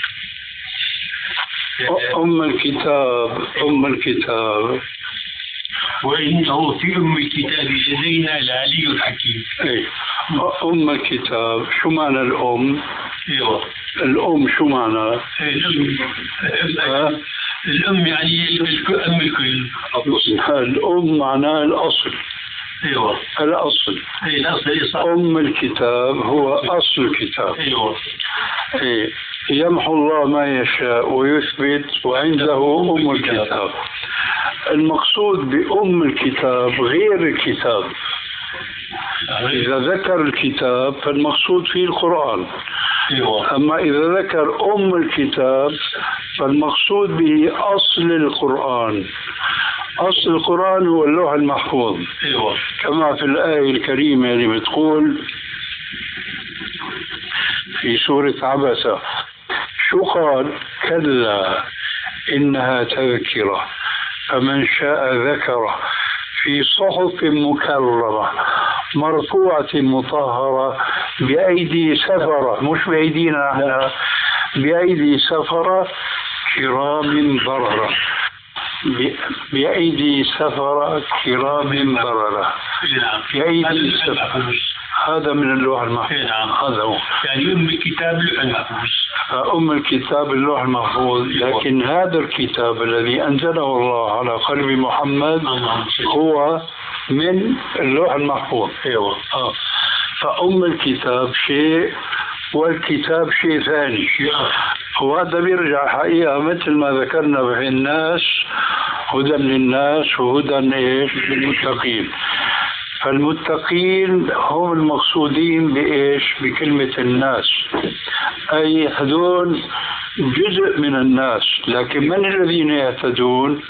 أم الكتاب أم الكتاب وإنه في أم الكتاب لدينا العلي الحكيم. أي أم الكتاب شو معنى الأم؟ أيوة الأم شو معنى؟ الأم أه؟ الأم يعني أم الكل. الأم معناه الأصل. أيوة الأصل. أي الأصل صح. أم الكتاب هو أصل الكتاب. أيوة. أي يمحو الله ما يشاء ويثبت وعنده أم الكتاب. المقصود بأم الكتاب غير الكتاب. إذا ذكر الكتاب فالمقصود فيه القرآن. أما إذا ذكر أم الكتاب فالمقصود به أصل القرآن. أصل القرآن هو اللوح المحفوظ. كما في الآية الكريمة اللي بتقول في سورة عبسة شو قال؟ كلا إنها تذكرة فمن شاء ذكره في صحف مكرمة مرفوعة مطهرة بأيدي سفرة، مش بأيدينا احنا، بأيدي سفرة كرام بررة، بأيدي سفرة كرام بررة، بأيدي سفرة. هذا من اللوح المحفوظ. هذا هو يعني أم الكتاب اللوح المحفوظ. أم الكتاب اللوح المحفوظ. لكن هذا الكتاب الذي أنزله الله على قلب محمد هو من اللوح المحفوظ. أيوة. آه. فأم الكتاب شيء والكتاب شيء ثاني. وهذا بيرجع حقيقة مثل ما ذكرنا في الناس هدى للناس وهدى إيش للمتقين. فالمتقين هم المقصودين بإيش؟ بكلمة الناس، أي هذول جزء من الناس. لكن من الذين يهتدون؟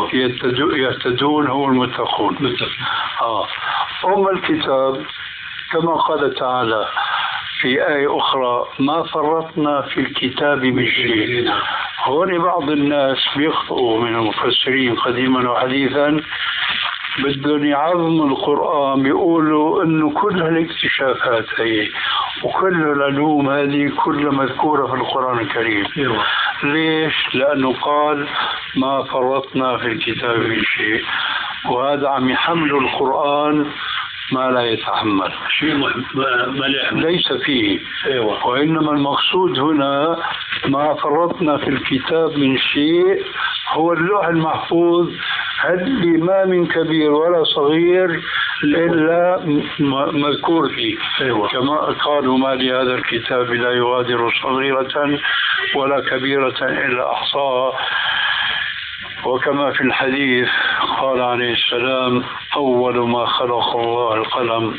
يهتدون هم المتقون. آه. أم الكتاب كما قال تعالى في آية أخرى ما فرطنا في الكتاب من شيء. هون بعض الناس بيخطئوا من المفسرين قديما وحديثا، بدهم يعظموا القرآن، بيقولوا إنه كل هالاكتشافات هي وكل العلوم هذه كلها مذكورة في القرآن الكريم. ليش؟ لأنه قال ما فرطنا في الكتاب من شيء، وهذا عم يحمل القرآن ما لا يتحمل شيء ليس فيه. وإنما المقصود هنا ما فرطنا في الكتاب من شيء هو اللوح المحفوظ اللي ما من كبير ولا صغير إلا مذكور فيه. كما قالوا ما لهذا الكتاب لا يغادر صغيرة ولا كبيرة إلا أحصاها. وكما في الحديث قال عليه السلام أول ما خلق الله القلم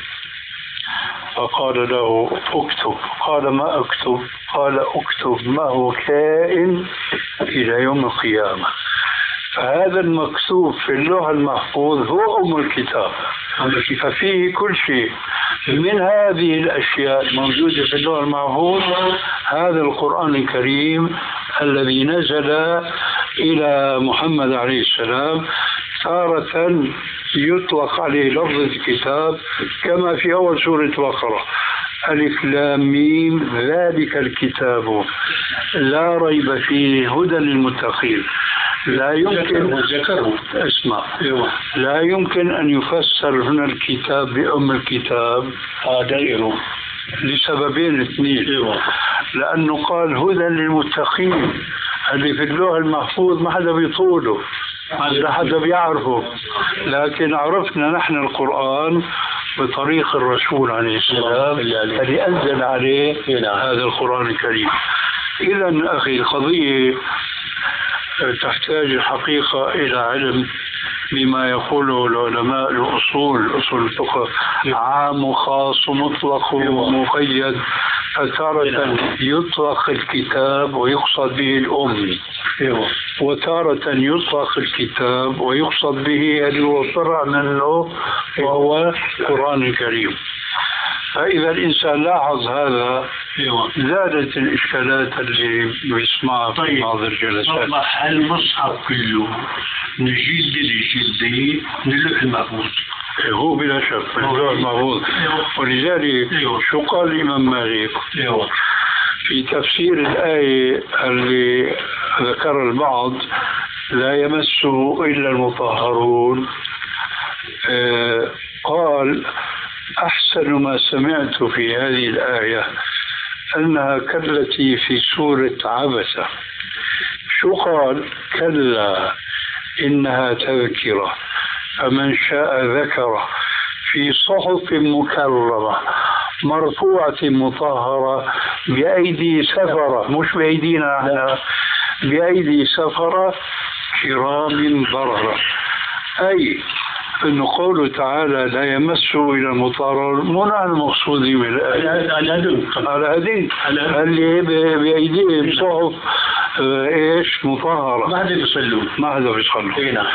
فقال له اكتب، قال ما اكتب؟ قال اكتب ما هو كائن إلى يوم القيامة. فهذا المكتوب في اللوح المحفوظ هو أم الكتاب، ففيه كل شيء من هذه الأشياء موجودة في اللوح المحفوظ. هذا القرآن الكريم الذي نزل إلى محمد عليه السلام تارة يطلق عليه لفظ الكتاب كما في أول سورة البقرة ألف لام ميم ذلك الكتاب لا ريب فيه هدى للمتقين. لا يمكن اسمع لا يمكن أن يفسر هنا الكتاب بأم الكتاب هذا لسببين اثنين. لأنه قال هدى للمتقين اللي في اللوح المحفوظ ما حدا بيطوله ما حدا بيعرفه، لكن عرفنا نحن القرآن بطريق الرسول عليه السلام الذي أنزل عليه هذا القرآن الكريم. إذا أخي القضية تحتاج الحقيقة إلى علم بما يقوله العلماء الأصول أصول الفقه عام وخاص ومطلق ومقيد. فتارة يطلق الكتاب ويقصد به الأم، وتارة يطلق الكتاب ويقصد به اللي هو فرع منه وهو القرآن الكريم. فإذا الإنسان لاحظ هذا زادت الإشكالات اللي بيسمعها في بعض الجلسات. أصبح المصحف كله من جلد لجلد من اللوح المحفوظ. هو بلا شك من اللوح المحفوظ. ولذلك شو قال الإمام مالك في تفسير الآية اللي ذكر البعض لا يمسه إلا المطهرون؟ آه قال أحسن ما سمعت في هذه الآية أنها كالتي في سورة عبسة. شو قال؟ كلا إنها تذكرة فمن شاء ذكره في صحف مكرمة مرفوعة مطهرة بأيدي سفرة، مش بأيدينا احنا، بأيدي سفرة كرام بررة. أي إنه قوله تعالى لا يمسه إلى المطهر مو نحن مقصودين من الآية على هذين اللي بأيديهم صحف إيش مطهرة، ما حدا بيصلوا ما حدا بيصلوا.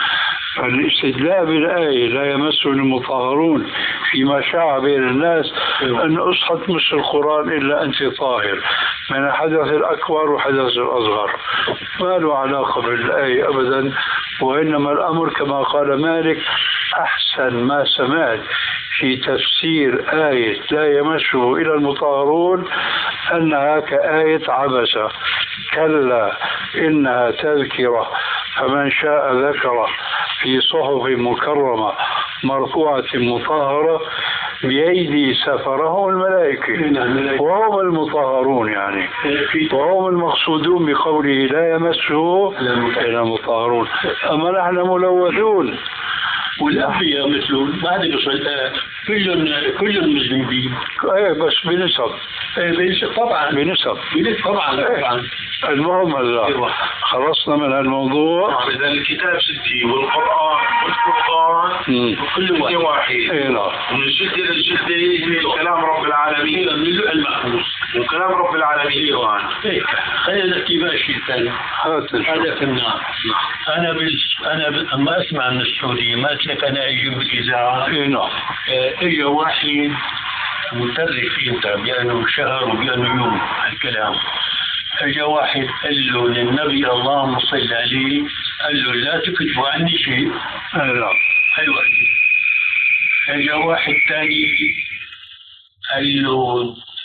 فالاستدلال بالآية لا يمسه المطهرون فيما شاع بين الناس أن أسقط مش القرآن إلا أنت طاهر من الحدث الأكبر وحدث الأصغر، ما له علاقة بالآية أبدا. وإنما الأمر كما قال مالك: أحسن ما سمعت في تفسير آية لا يمسه إلى المطهرون أنها كآية عبسة، كلا إنها تذكرة فمن شاء ذكره في صحف مكرمة مرفوعة مطهرة بأيدي سفرهم الملائكة وهم المطهرون، يعني وهم المقصودون بقوله لا يمسه إلا المطهرون. أما نحن ملوثون والأنبياء مثلهم بعد الصلاة كلهم كلهم مذنبين. ايه بس بنسب. ايه بنسب طبعا. بنسب. بنسب طبعا طبعا. المهم الله خلصنا من هالموضوع. إذا الكتاب ستي والقرآن والفرقان كل واحد واحد. ايه نعم. ومن الجد إلى الجد كلام رب العالمين. من اللؤ المحفوظ. وكلام رب العالمين طبعا. إيه خلينا نحكي بقى شيء ثاني. هذا في النار. أنا بال أنا ب... أما أسمع من السعودية ما لك أنا أجي بالإذاعة. إيه نعم. إجا واحد مترك أنت بأنه شهر وبأنه يوم الكلام. إجا واحد قال له للنبي اللهم صل عليه، قال له لا تكتبوا عني شيء. نعم. حلو. إجا واحد ثاني قال له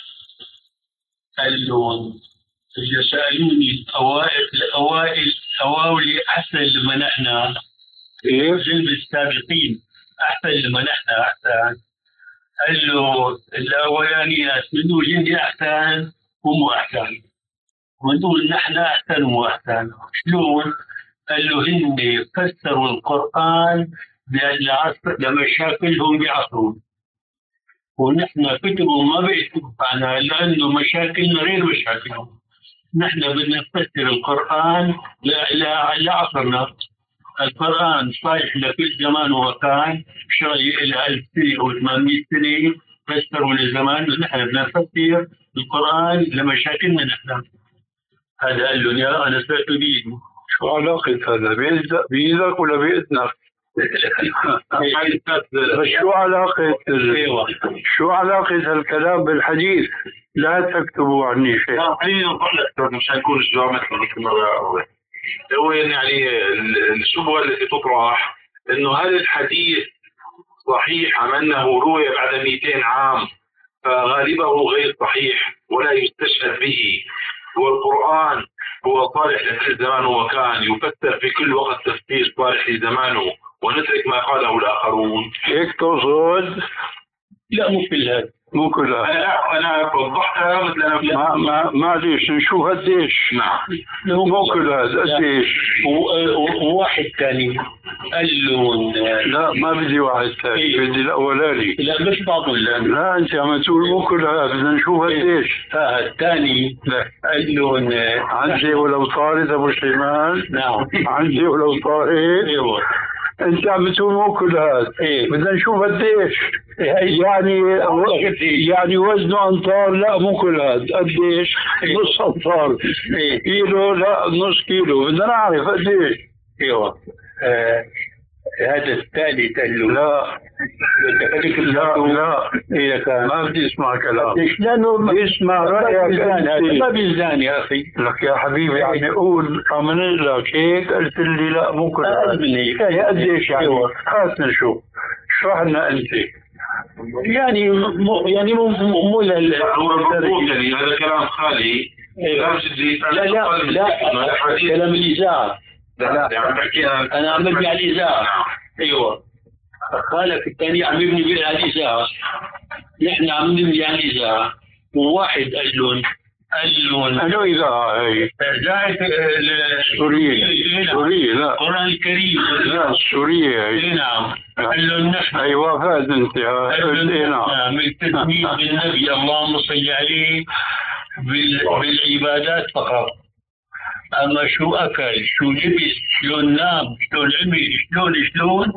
قال له إذا سألوني الأوائل الأوائل أواولي أحسن لما نحن إيه جلب السابقين أحسن لما نحن أحسن. قال له الأولانيات منو جندي أحسن هم أحسن، ونقول نحن أحسن وأحسن. شلون؟ قال له هن فسروا القرآن لعصر لمشاكلهم بعصرهم، ونحن كتبوا ما بيكتبوا معنا لأنه مشاكلنا غير مشاكلهم. نحن بدنا نفسر القرآن لعصرنا. القرآن صالح لكل زمان ومكان، شرعي إلى ألف سنة أو ثمانمائة سنة فسروا لزمان، ونحن بدنا نفسر القرآن لمشاكلنا نحن. هذا قال له يا أنا سألت بيده. شو علاقة هذا بإيدك ولا بإذنك؟ شو علاقة شو علاقة الكلام بالحديث لا تكتبوا عني شيء؟ خلينا نقول لك مش هنكون الجواب مثل مرة. هو يعني الشبهة التي تطرح انه هل الحديث صحيح ام انه روي بعد مئتين عام فغالبه غير صحيح ولا يستشهد به، والقرآن هو صالح لكل زمان ومكان يفسر في كل وقت تفسير صالح لزمانه ونترك ما قاله الآخرون. هيك تقصد؟ لا مو كل هذا مو كل هذا. أنا أنا وضحتها مثل أنا ما ما معليش نشوف قديش. نعم. مو كل هذا قديش. وواحد ثاني قال له لا ما بدي واحد ثاني. إيه؟ بدي الأولاني. لا مش بعض لا. لا أنت عم تقول مو كل هذا بدنا نشوف قديش. إيه؟ الثاني قال له عندي ولو طارت أبو سليمان. نعم. عندي ولو طارت. ايوه. انت عم تقول مو كل هذا. إيه؟ بدنا نشوف قديش. إيه؟ يعني يعني وزنه امتار. لا مو كل هذا. قديش؟ إيه؟ نص امتار. إيه؟ كيلو. لا نص كيلو. بدنا نعرف قديش. ايوه. آه. هذا الثالث قال له لا لا لا إيه كان ما بدي اسمع كلام. لانه يسمع رايك ما بيزان يا اخي. لك يا حبيبي يعني قول عمل لك هيك قلت لي لا مو كل هذا. قديش يعني؟ هات نشوف. اشرح لنا انت. يعني مو يعني مو مو يعني هذا كلام خالي. لا لا لا كلام الإذاعة. لا لا أنا عم ببني على الإذاعة. أيوة. خالك الثاني عم يبني على الإذاعة. نحن عم نبني على الإذاعة. وواحد قال لهم قال لهم أنا إذاعة هي إذاعة سورية. سورية لا. القرآن الكريم. لا سورية هي. نعم. قال لهم نحن. أيوة فاز أنت. نعم. من تسمية بالنبي اللهم صل عليه بالعبادات فقط. أما شو أكل شو لبس شلون نام شلون عمل شلون شلون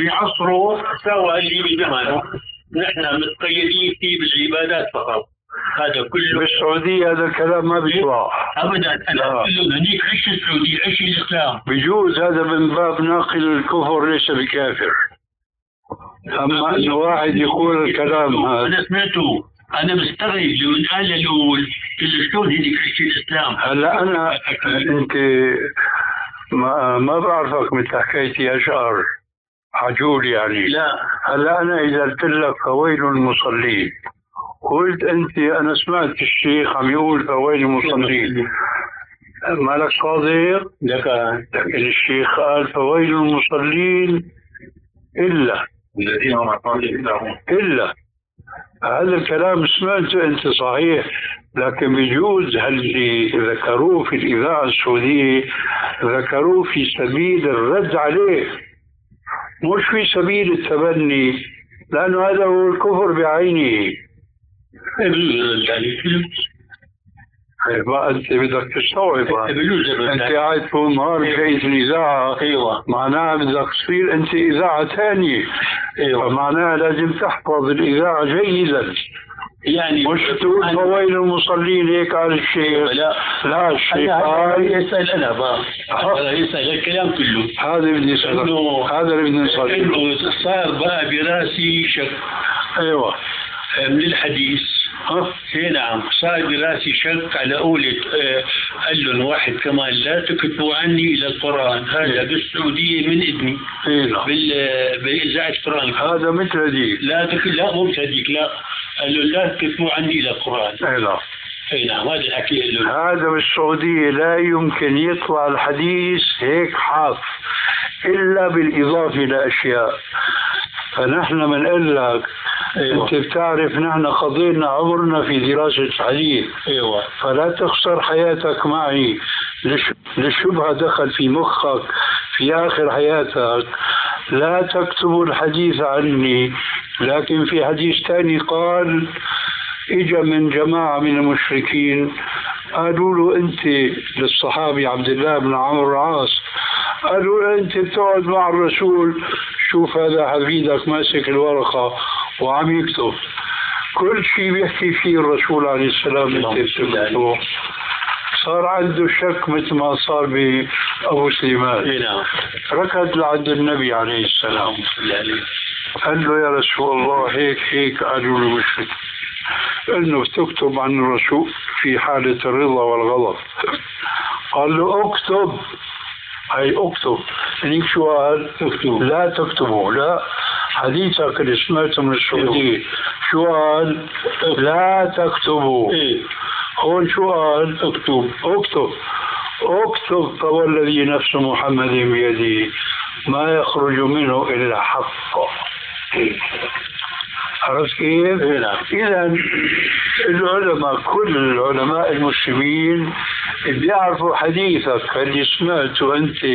بعصره سوى اللي بزمانه. نحن متقيدين فيه بالعبادات فقط. هذا كله بالسعودية هذا الكلام ما بيسوى ابدا. انا آه. اقول له هنيك عيش السعوديه عيش الاسلام. بيجوز هذا من باب ناقل الكفر ليس بكافر. اما انه واحد يقول الكلام هذا انا سمعته. انا مستغرب من قال الاول شلون هنيك عيش الاسلام. هلا انا انت ما ما بعرفك مثل حكايتي اشعر عجول يعني. لا هلا انا اذا قلت لك فويل المصلين قلت انت انا سمعت الشيخ عم يقول فويل المصلين مالك صادق؟ لكن الشيخ قال فويل المصلين الا الذين هم عن الا هذا الكلام سمعته انت صحيح، لكن بيجوز اللي ذكروه في الاذاعه السعوديه ذكروه في سبيل الرد عليه مش في سبيل التبني، لانه هذا هو الكفر بعينه. ما انت بدك تستوعب انت قاعد طول النهار بجاية الاذاعه. ايوه معناها بدك تصير انت اذاعه ثانيه. ايوه معناها لازم تحفظ الاذاعه جيدا، يعني مش تقول فويل المصلين هيك قال الشيخ. لا لا الشيخ قال يسال انا بقى يسال الكلام كله. هذا بدي اسالك هذا اللي بدي نسالك انه صار بقى براسي شك. ايوه من الحديث. ها اي نعم صار براسي شك على قولة آه قال لهم واحد كمان لا تكتبوا عني الى القران. هذا بالسعوديه من اذني. اي نعم باذاعه فرانك. هذا مثل هذيك. لا تك... لا مو مثل هذيك لا. قال له لا تكتبوا عني الى القران. اي نعم اي نعم هذا الحكي له. هذا بالسعوديه لا يمكن يطلع الحديث هيك حاف الا بالاضافه لاشياء. فنحن بنقول لك أيوة. انت بتعرف نحن قضينا عمرنا في دراسة الحديث. ايوه فلا تخسر حياتك معي للشبهة دخل في مخك في آخر حياتك. لا تكتبوا الحديث عني. لكن في حديث ثاني قال اجا من جماعة من المشركين قالوا له انت للصحابي عبد الله بن عمرو العاص قالوا له انت بتقعد مع الرسول شوف هذا حفيدك ماسك الورقة وعم يكتب كل شيء بيحكي فيه الرسول عليه السلام انت بتكتبه. صار عنده شك مثل ما صار بأبو سليمان. ركض لعند النبي عليه السلام قال له يا رسول الله هيك هيك قالوا له مشرك انه تكتب عن الرسول في حالة الرضا والغضب. قال له اكتب هي اكتب. هنيك شو قال؟ اكتب. لا تكتبوا. لا حديثك اللي سمعته من السعودية شو قال؟ لا تكتبوا. هون شو قال؟ اكتب. اكتب اكتب فوالذي نفس محمد بيده ما يخرج منه الا حق. عرفت كيف؟ إذا العلماء كل العلماء المسلمين بيعرفوا حديثك اللي سمعته أنت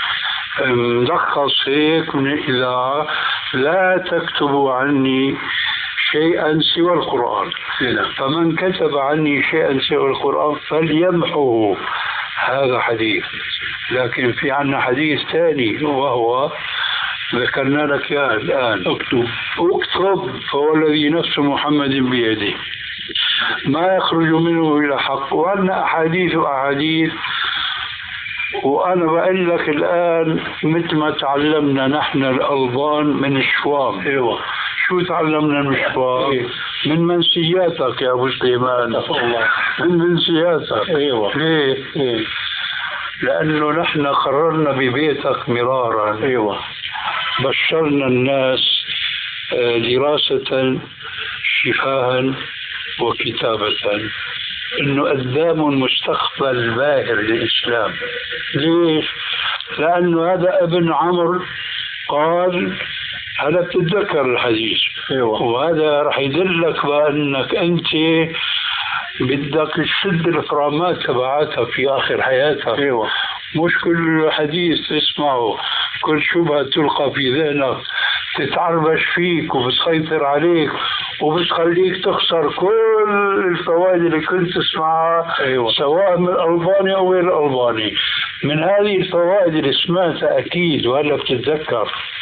ملخص هيك من الإذاعة لا تكتبوا عني شيئا سوى القرآن. فمن كتب عني شيئا سوى القرآن فليمحوه. هذا حديث. لكن في عنا حديث ثاني وهو ذكرنا لك يا الآن اكتب اكتب فوالذي نفس محمد بيده ما يخرج منه إلى حق. وأن أحاديث أحاديث. وأنا بقول لك الآن مثل ما تعلمنا نحن الألبان من الشوام. ايوه شو تعلمنا من الشوام؟ من منسياتك يا أبو سليمان. من منسياتك. ايوه ليه؟ إيه؟ لأنه نحن قررنا ببيتك مرارا. ايوه بشرنا الناس دراسة شفاها وكتابة انه قدام مستقبل باهر للإسلام. ليش؟ لأنه هذا ابن عمرو قال هلا بتتذكر الحديث. أيوة. وهذا رح يدلك بأنك أنت بدك تشد الفرامات تبعاتها في آخر حياتك. أيوة. مش كل حديث تسمعه كل شبهة تلقى في ذهنك تتعربش فيك وبتسيطر عليك وبتخليك تخسر كل الفوائد اللي كنت تسمعها. أيوة. سواء من الألباني أو غير الألباني. من هذه الفوائد اللي سمعتها أكيد وهلا بتتذكر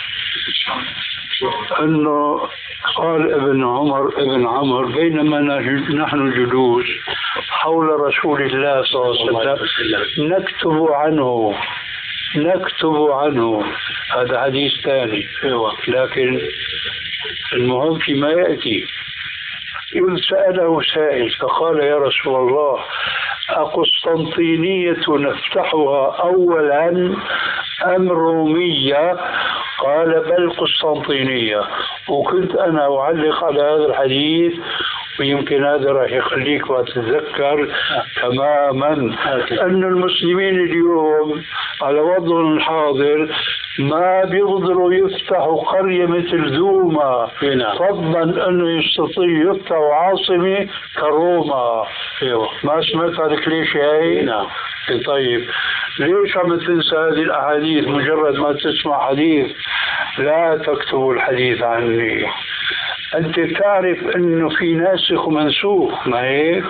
أنه قال ابن عمر ابن عمر بينما نحن جلوس حول رسول الله صلى الله عليه وسلم نكتب عنه نكتب عنه هذا حديث ثاني، لكن المهم فيما يأتي. إذ سأله سائل فقال يا رسول الله أقسطنطينية نفتحها أولا أم رومية؟ قال بل قسطنطينية. وكنت أنا أعلق على هذا الحديث، ويمكن هذا راح يخليك وتتذكر تماما أن المسلمين اليوم على وضعهم الحاضر ما بيقدروا يفتحوا قرية مثل دوما، فضلا أنه يستطيع يفتحوا عاصمة كروما. ما سمعت هذا ليش هاي؟ نعم. طيب ليش عم تنسى هذه الأحاديث؟ مجرد ما تسمع حديث لا تكتب الحديث عني. أنت تعرف أنه في ناسخ ومنسوخ، ما هيك؟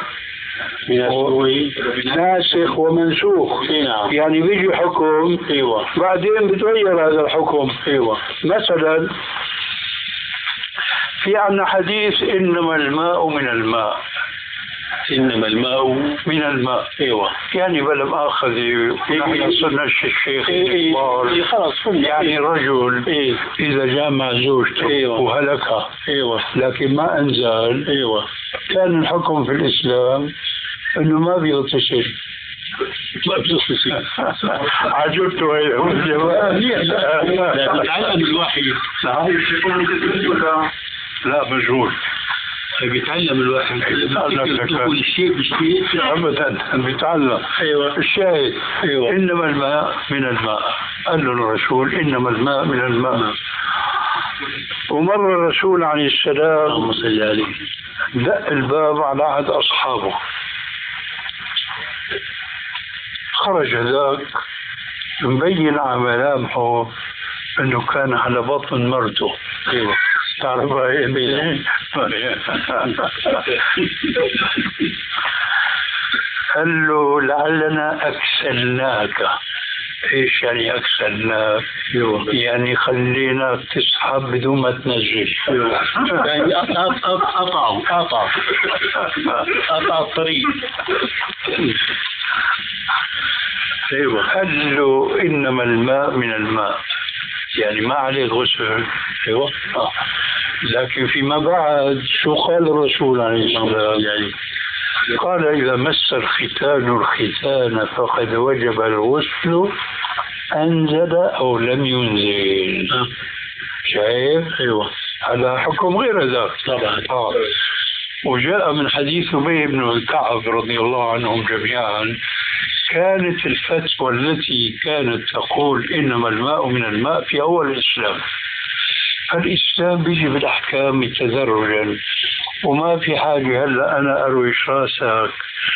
ناسخ ومنسوخ. يعني بيجي حكم بعدين بتغير هذا الحكم. مثلا في عنا حديث إنما الماء من الماء، إنما الماء من الماء. ايوه يعني بلا مؤاخذ نحن صرنا الشيخ إيه خلاص يعني رجل إيه؟ إذا جامع زوجته أيوة. وهلكها ايوه لكن ما أنزل، ايوه كان الحكم في الإسلام إنه ما بيغتسل. ما بتصل عجبت وياه الجواب. لا تعلم الوحي. لا مجهول بيتعلم الواحد كل شيء بالشيء ابدا بيتعلم. ايوه الشاهد أيوة. انما الماء من الماء، قال له الرسول انما الماء من الماء. ومر الرسول عليه السلام اللهم صل عليه دق الباب على عهد اصحابه، خرج ذاك مبين على ملامحه انه كان على بطن مرته. ايوه تعرف ايه؟ قال له لعلنا اكسلناك. ايش يعني اكسلناك؟ يعني خليناك تسحب بدون ما تنزل. يعني قطعوا قطعوا قطع الطريق. ايوه قال له انما الماء من الماء، يعني ما عليه غسل. ايوه آه. لكن فيما بعد شو قال الرسول عليه السلام؟ يعني قال إذا مس الختان الختان فقد وجب الغسل أنزل أو لم ينزل. شايف؟ ايوه هذا حكم غير ذاك طبعا. آه. وجاء من حديث أبي بن كعب رضي الله عنهم جميعا كانت الفتوى التي كانت تقول إنما الماء من الماء في أول الإسلام. الإسلام بيجي بالأحكام تدرجا، وما في حاجة هلا أنا أرويش راسك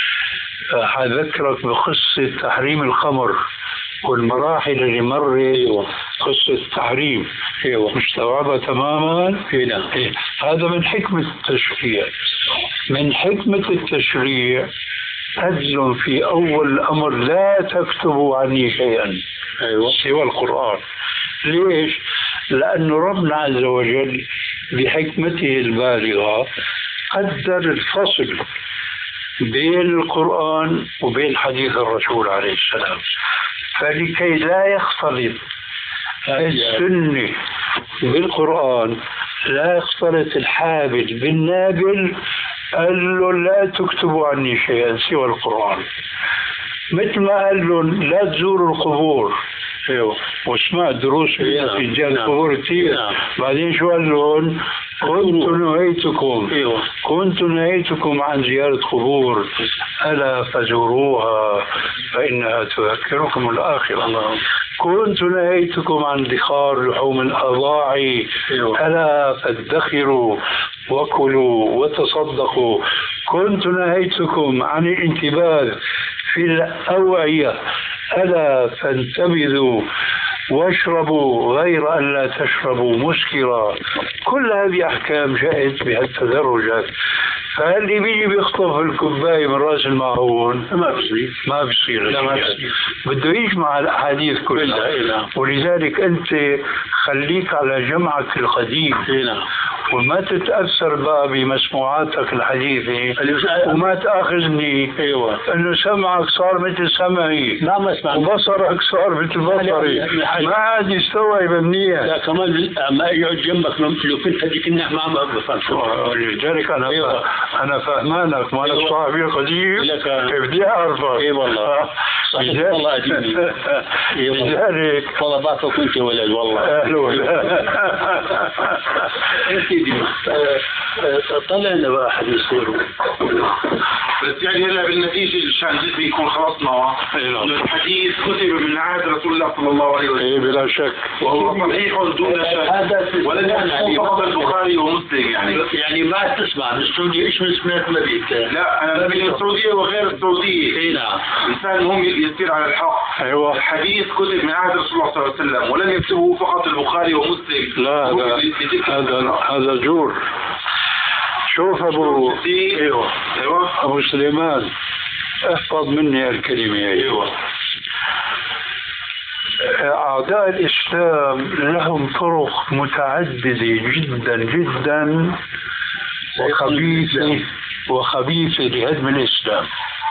حذكرك بقصة تحريم الخمر والمراحل اللي مرت قصة التحريم. مستوعبة تماما. إيه. هذا من حكمة التشريع. من حكمة التشريع أجل في أول الأمر لا تكتبوا عني شيئا أيوة. سوى القرآن. ليش؟ لأن ربنا عز وجل بحكمته البالغة قدر الفصل بين القرآن وبين حديث الرسول عليه السلام، فلكي لا يختلط السنة بالقرآن، لا يختلط الحابل بالنابل، قال له لا تكتبوا عني شيئا سوى القرآن. مثل ما قال له لا تزوروا القبور. ايوه واسمع دروس في جان القبور كثير. بعدين شو قال لهم؟ كنت نهيتكم ايوه كنت نهيتكم عن زيارة قبور ألا فزوروها فإنها تذكركم الآخرة. الله. كنت نهيتكم عن ادخار لحوم الأضاعي أيوة. ألا فادخروا وكلوا وتصدقوا. كنت نهيتكم عن الانتباذ في الأوعية ألا فانتبذوا واشربوا غير أن لا تشربوا مسكرا. كل هذه أحكام جاءت بهالتدرجات. فاللي بيجي بيخطف الكوباية من راس المعون ما بصير ما بيصير، لا ما بصير، بده يجمع الأحاديث كلها. إلا. ولذلك أنت خليك على جمعك القديم إلا. وما تتأثر بقى بمسموعاتك الحديثة، وما تأخذني أيوة. أنه سمعك صار مثل سمعي لا ما اسمع، وبصرك صار مثل بصري، ما عاد يستوعب منيح. لا كمان ما يقعد جنبك لو كنت هديك النحو ما بفهم. لذلك أنا أيوة. أنا فهمانك ما أنا أيوة. صاحبي القديم بدي أعرفك. إي والله صحيح والله أديني. لذلك والله بعرفك كنت ولد والله. أهلا وسهلا. طلعنا بقى حديث غيره. بس يعني هلا بالنتيجة عشان جد يكون خلصنا إنه الحديث كتب من عهد رسول الله صلى الله عليه وسلم. إيه بلا شك. وهو صحيح دون شك. ولن يكون فقط البخاري ومسلم يعني. يعني ما تسمع بالسعودية إيش من سمعت مبيت؟ لا أنا من السعودية وغير السعودية. إيه نعم. إنسان هم يسير على الحق. أيوة. الحديث كتب من عهد رسول الله صلى الله عليه وسلم ولن يكتبه فقط البخاري ومسلم. لا هذا هذا هذا جور. شوف أبو أيوة. أيوة. أبو سليمان احفظ مني الكلمة. أيوة. أعداء الإسلام لهم طرق متعددة جدا جدا وخبيثة وخبيثة لهدم الإسلام.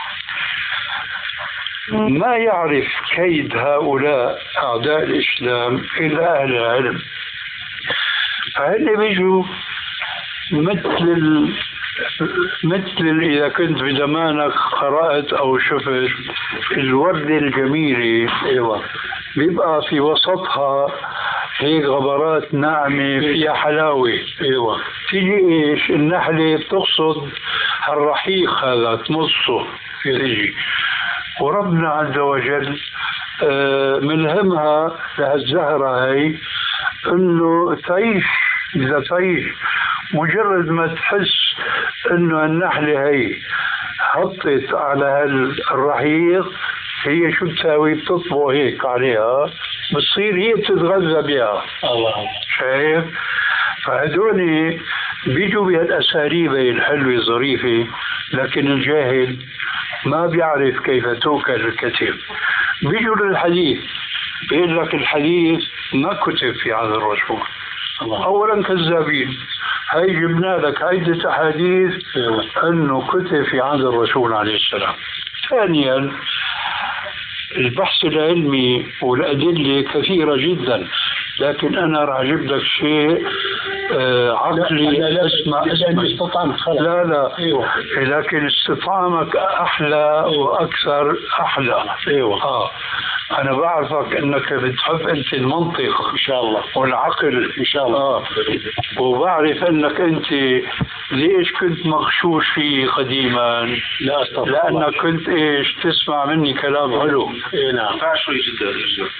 ما يعرف كيد هؤلاء أعداء الإسلام إلا أهل العلم. فهل بيجوا مثل ال... مثل إذا كنت بزمانك قرأت أو شفت الوردة الجميلة. أيوة. بيبقى في وسطها هيك غبرات ناعمة فيها حلاوة. أيوة. تيجي إيش النحلة بتقصد الرحيق هذا تمصه تيجي، وربنا عز وجل ملهمها لهالزهرة هي إنه تعيش. إذا تعيش مجرد ما تحس إنه النحلة هي حطت على هالرحيق هي شو تساوي؟ بتطبق هيك عليها بتصير هي بتتغذى بها. الله. شايف؟ فهدول بيجوا بهالأساليب الحلوة الظريفة، لكن الجاهل ما بيعرف كيف توكل الكتف. بيجوا للحديث بيقول لك الحديث ما كتب في عهد الرسول. أولا كذابين. هاي جبنا لك عدة أحاديث أنه كتب في عهد الرسول عليه السلام. ثانيا البحث العلمي والأدلة كثيرة جدا، لكن أنا راح أجيب لك شيء آه عقلي. لا لا اسمع لا لا أيوة. لكن استطعامك أحلى وأكثر أحلى. أيوة. آه. أنا بعرفك أنك بتحب أنت المنطق إن شاء الله والعقل إن شاء الله. آه. وبعرف أنك أنت ليش كنت مغشوش فيه قديما. لا أستطيع. لأنك كنت إيش تسمع مني كلام حلو. إيه نعم. فاشوي جدا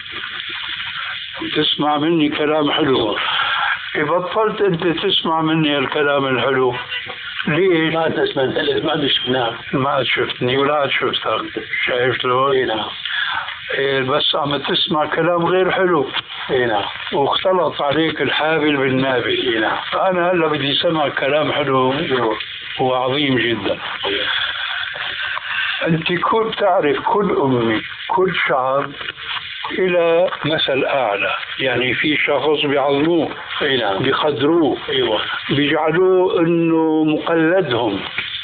تسمع مني كلام حلو. بطلت أنت تسمع مني الكلام الحلو ليش؟ ما تسمع ما عاد شفناه. ما عاد شفتني ولا عاد شفتك. شايف شلون؟ إيه نعم. إيه بس عم تسمع كلام غير حلو. إيه نعم. واختلط عليك الحابل بالنابل. إيه نعم. أنا هلا بدي سمع كلام حلو وعظيم جدا. أنت كل تعرف كل أمي كل شعب إلى مثل أعلى، يعني في شخص بيعظموه بيقدروه. أيوة. بيجعلوه إنه مقلدهم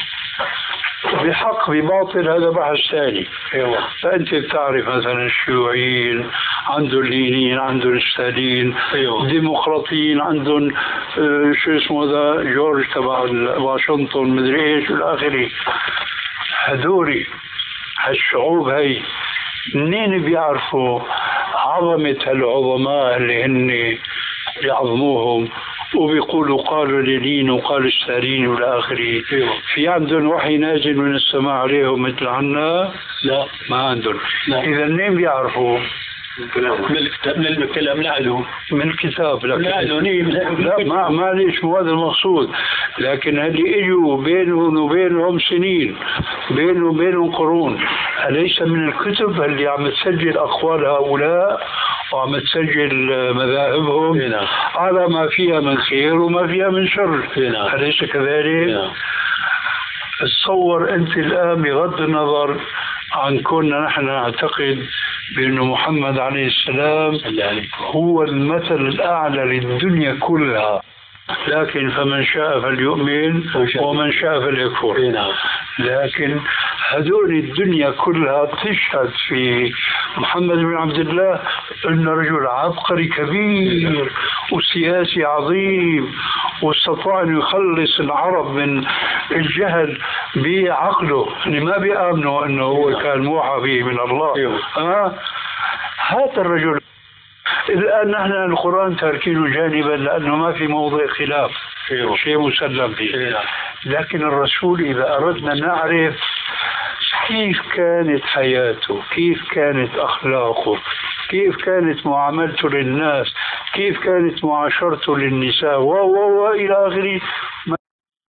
بحق بباطل، هذا بحث ثاني. أيوة. فأنت بتعرف مثلا الشيوعيين عندهم اللينيين عندهم الستالين. أيوة. الديمقراطيين عندهم آه شو اسمه ذا جورج تبع واشنطن مدري ايش والآخري. هذولي هالشعوب هاي منين بيعرفوا عظمة هالعظماء اللي هن بيعظموهم وبيقولوا قالوا لينين وقالوا ستالين والآخرين؟ في عندهم وحي نازل من السماء عليهم مثل عنا؟ لا ما عندهم. إذا منين بيعرفوا؟ من الكتاب. من الكلام لعله من الكتاب. لكن لا ما معليش مو هذا المقصود، لكن اللي اجوا بينهم وبينهم سنين بينهم وبينهم قرون، أليس من الكتب اللي عم تسجل أقوال هؤلاء وعم تسجل مذاهبهم هنا. على ما فيها من خير وما فيها من شر. هنا. أليس كذلك؟ هنا. تصور أنت الآن بغض النظر عن كنا نحن نعتقد بأن محمد عليه السلام هو المثل الأعلى للدنيا كلها، لكن فمن شاء فليؤمن ومن شاء فليكفر. لكن هذول الدنيا كلها تشهد في محمد بن عبد الله أنه رجل عبقري كبير وسياسي عظيم، واستطاع أن يخلص العرب من الجهل بعقله، يعني ما بيآمنوا أنه هو كان موحى به من الله. آه هذا الرجل. الآن نحن القرآن تاركينه جانبا لأنه ما في موضع خلاف، شيء مسلم به. لكن الرسول إذا أردنا نعرف كيف كانت حياته، كيف كانت أخلاقه، كيف كانت معاملته للناس، كيف كانت معاشرته للنساء و و إلى آخره،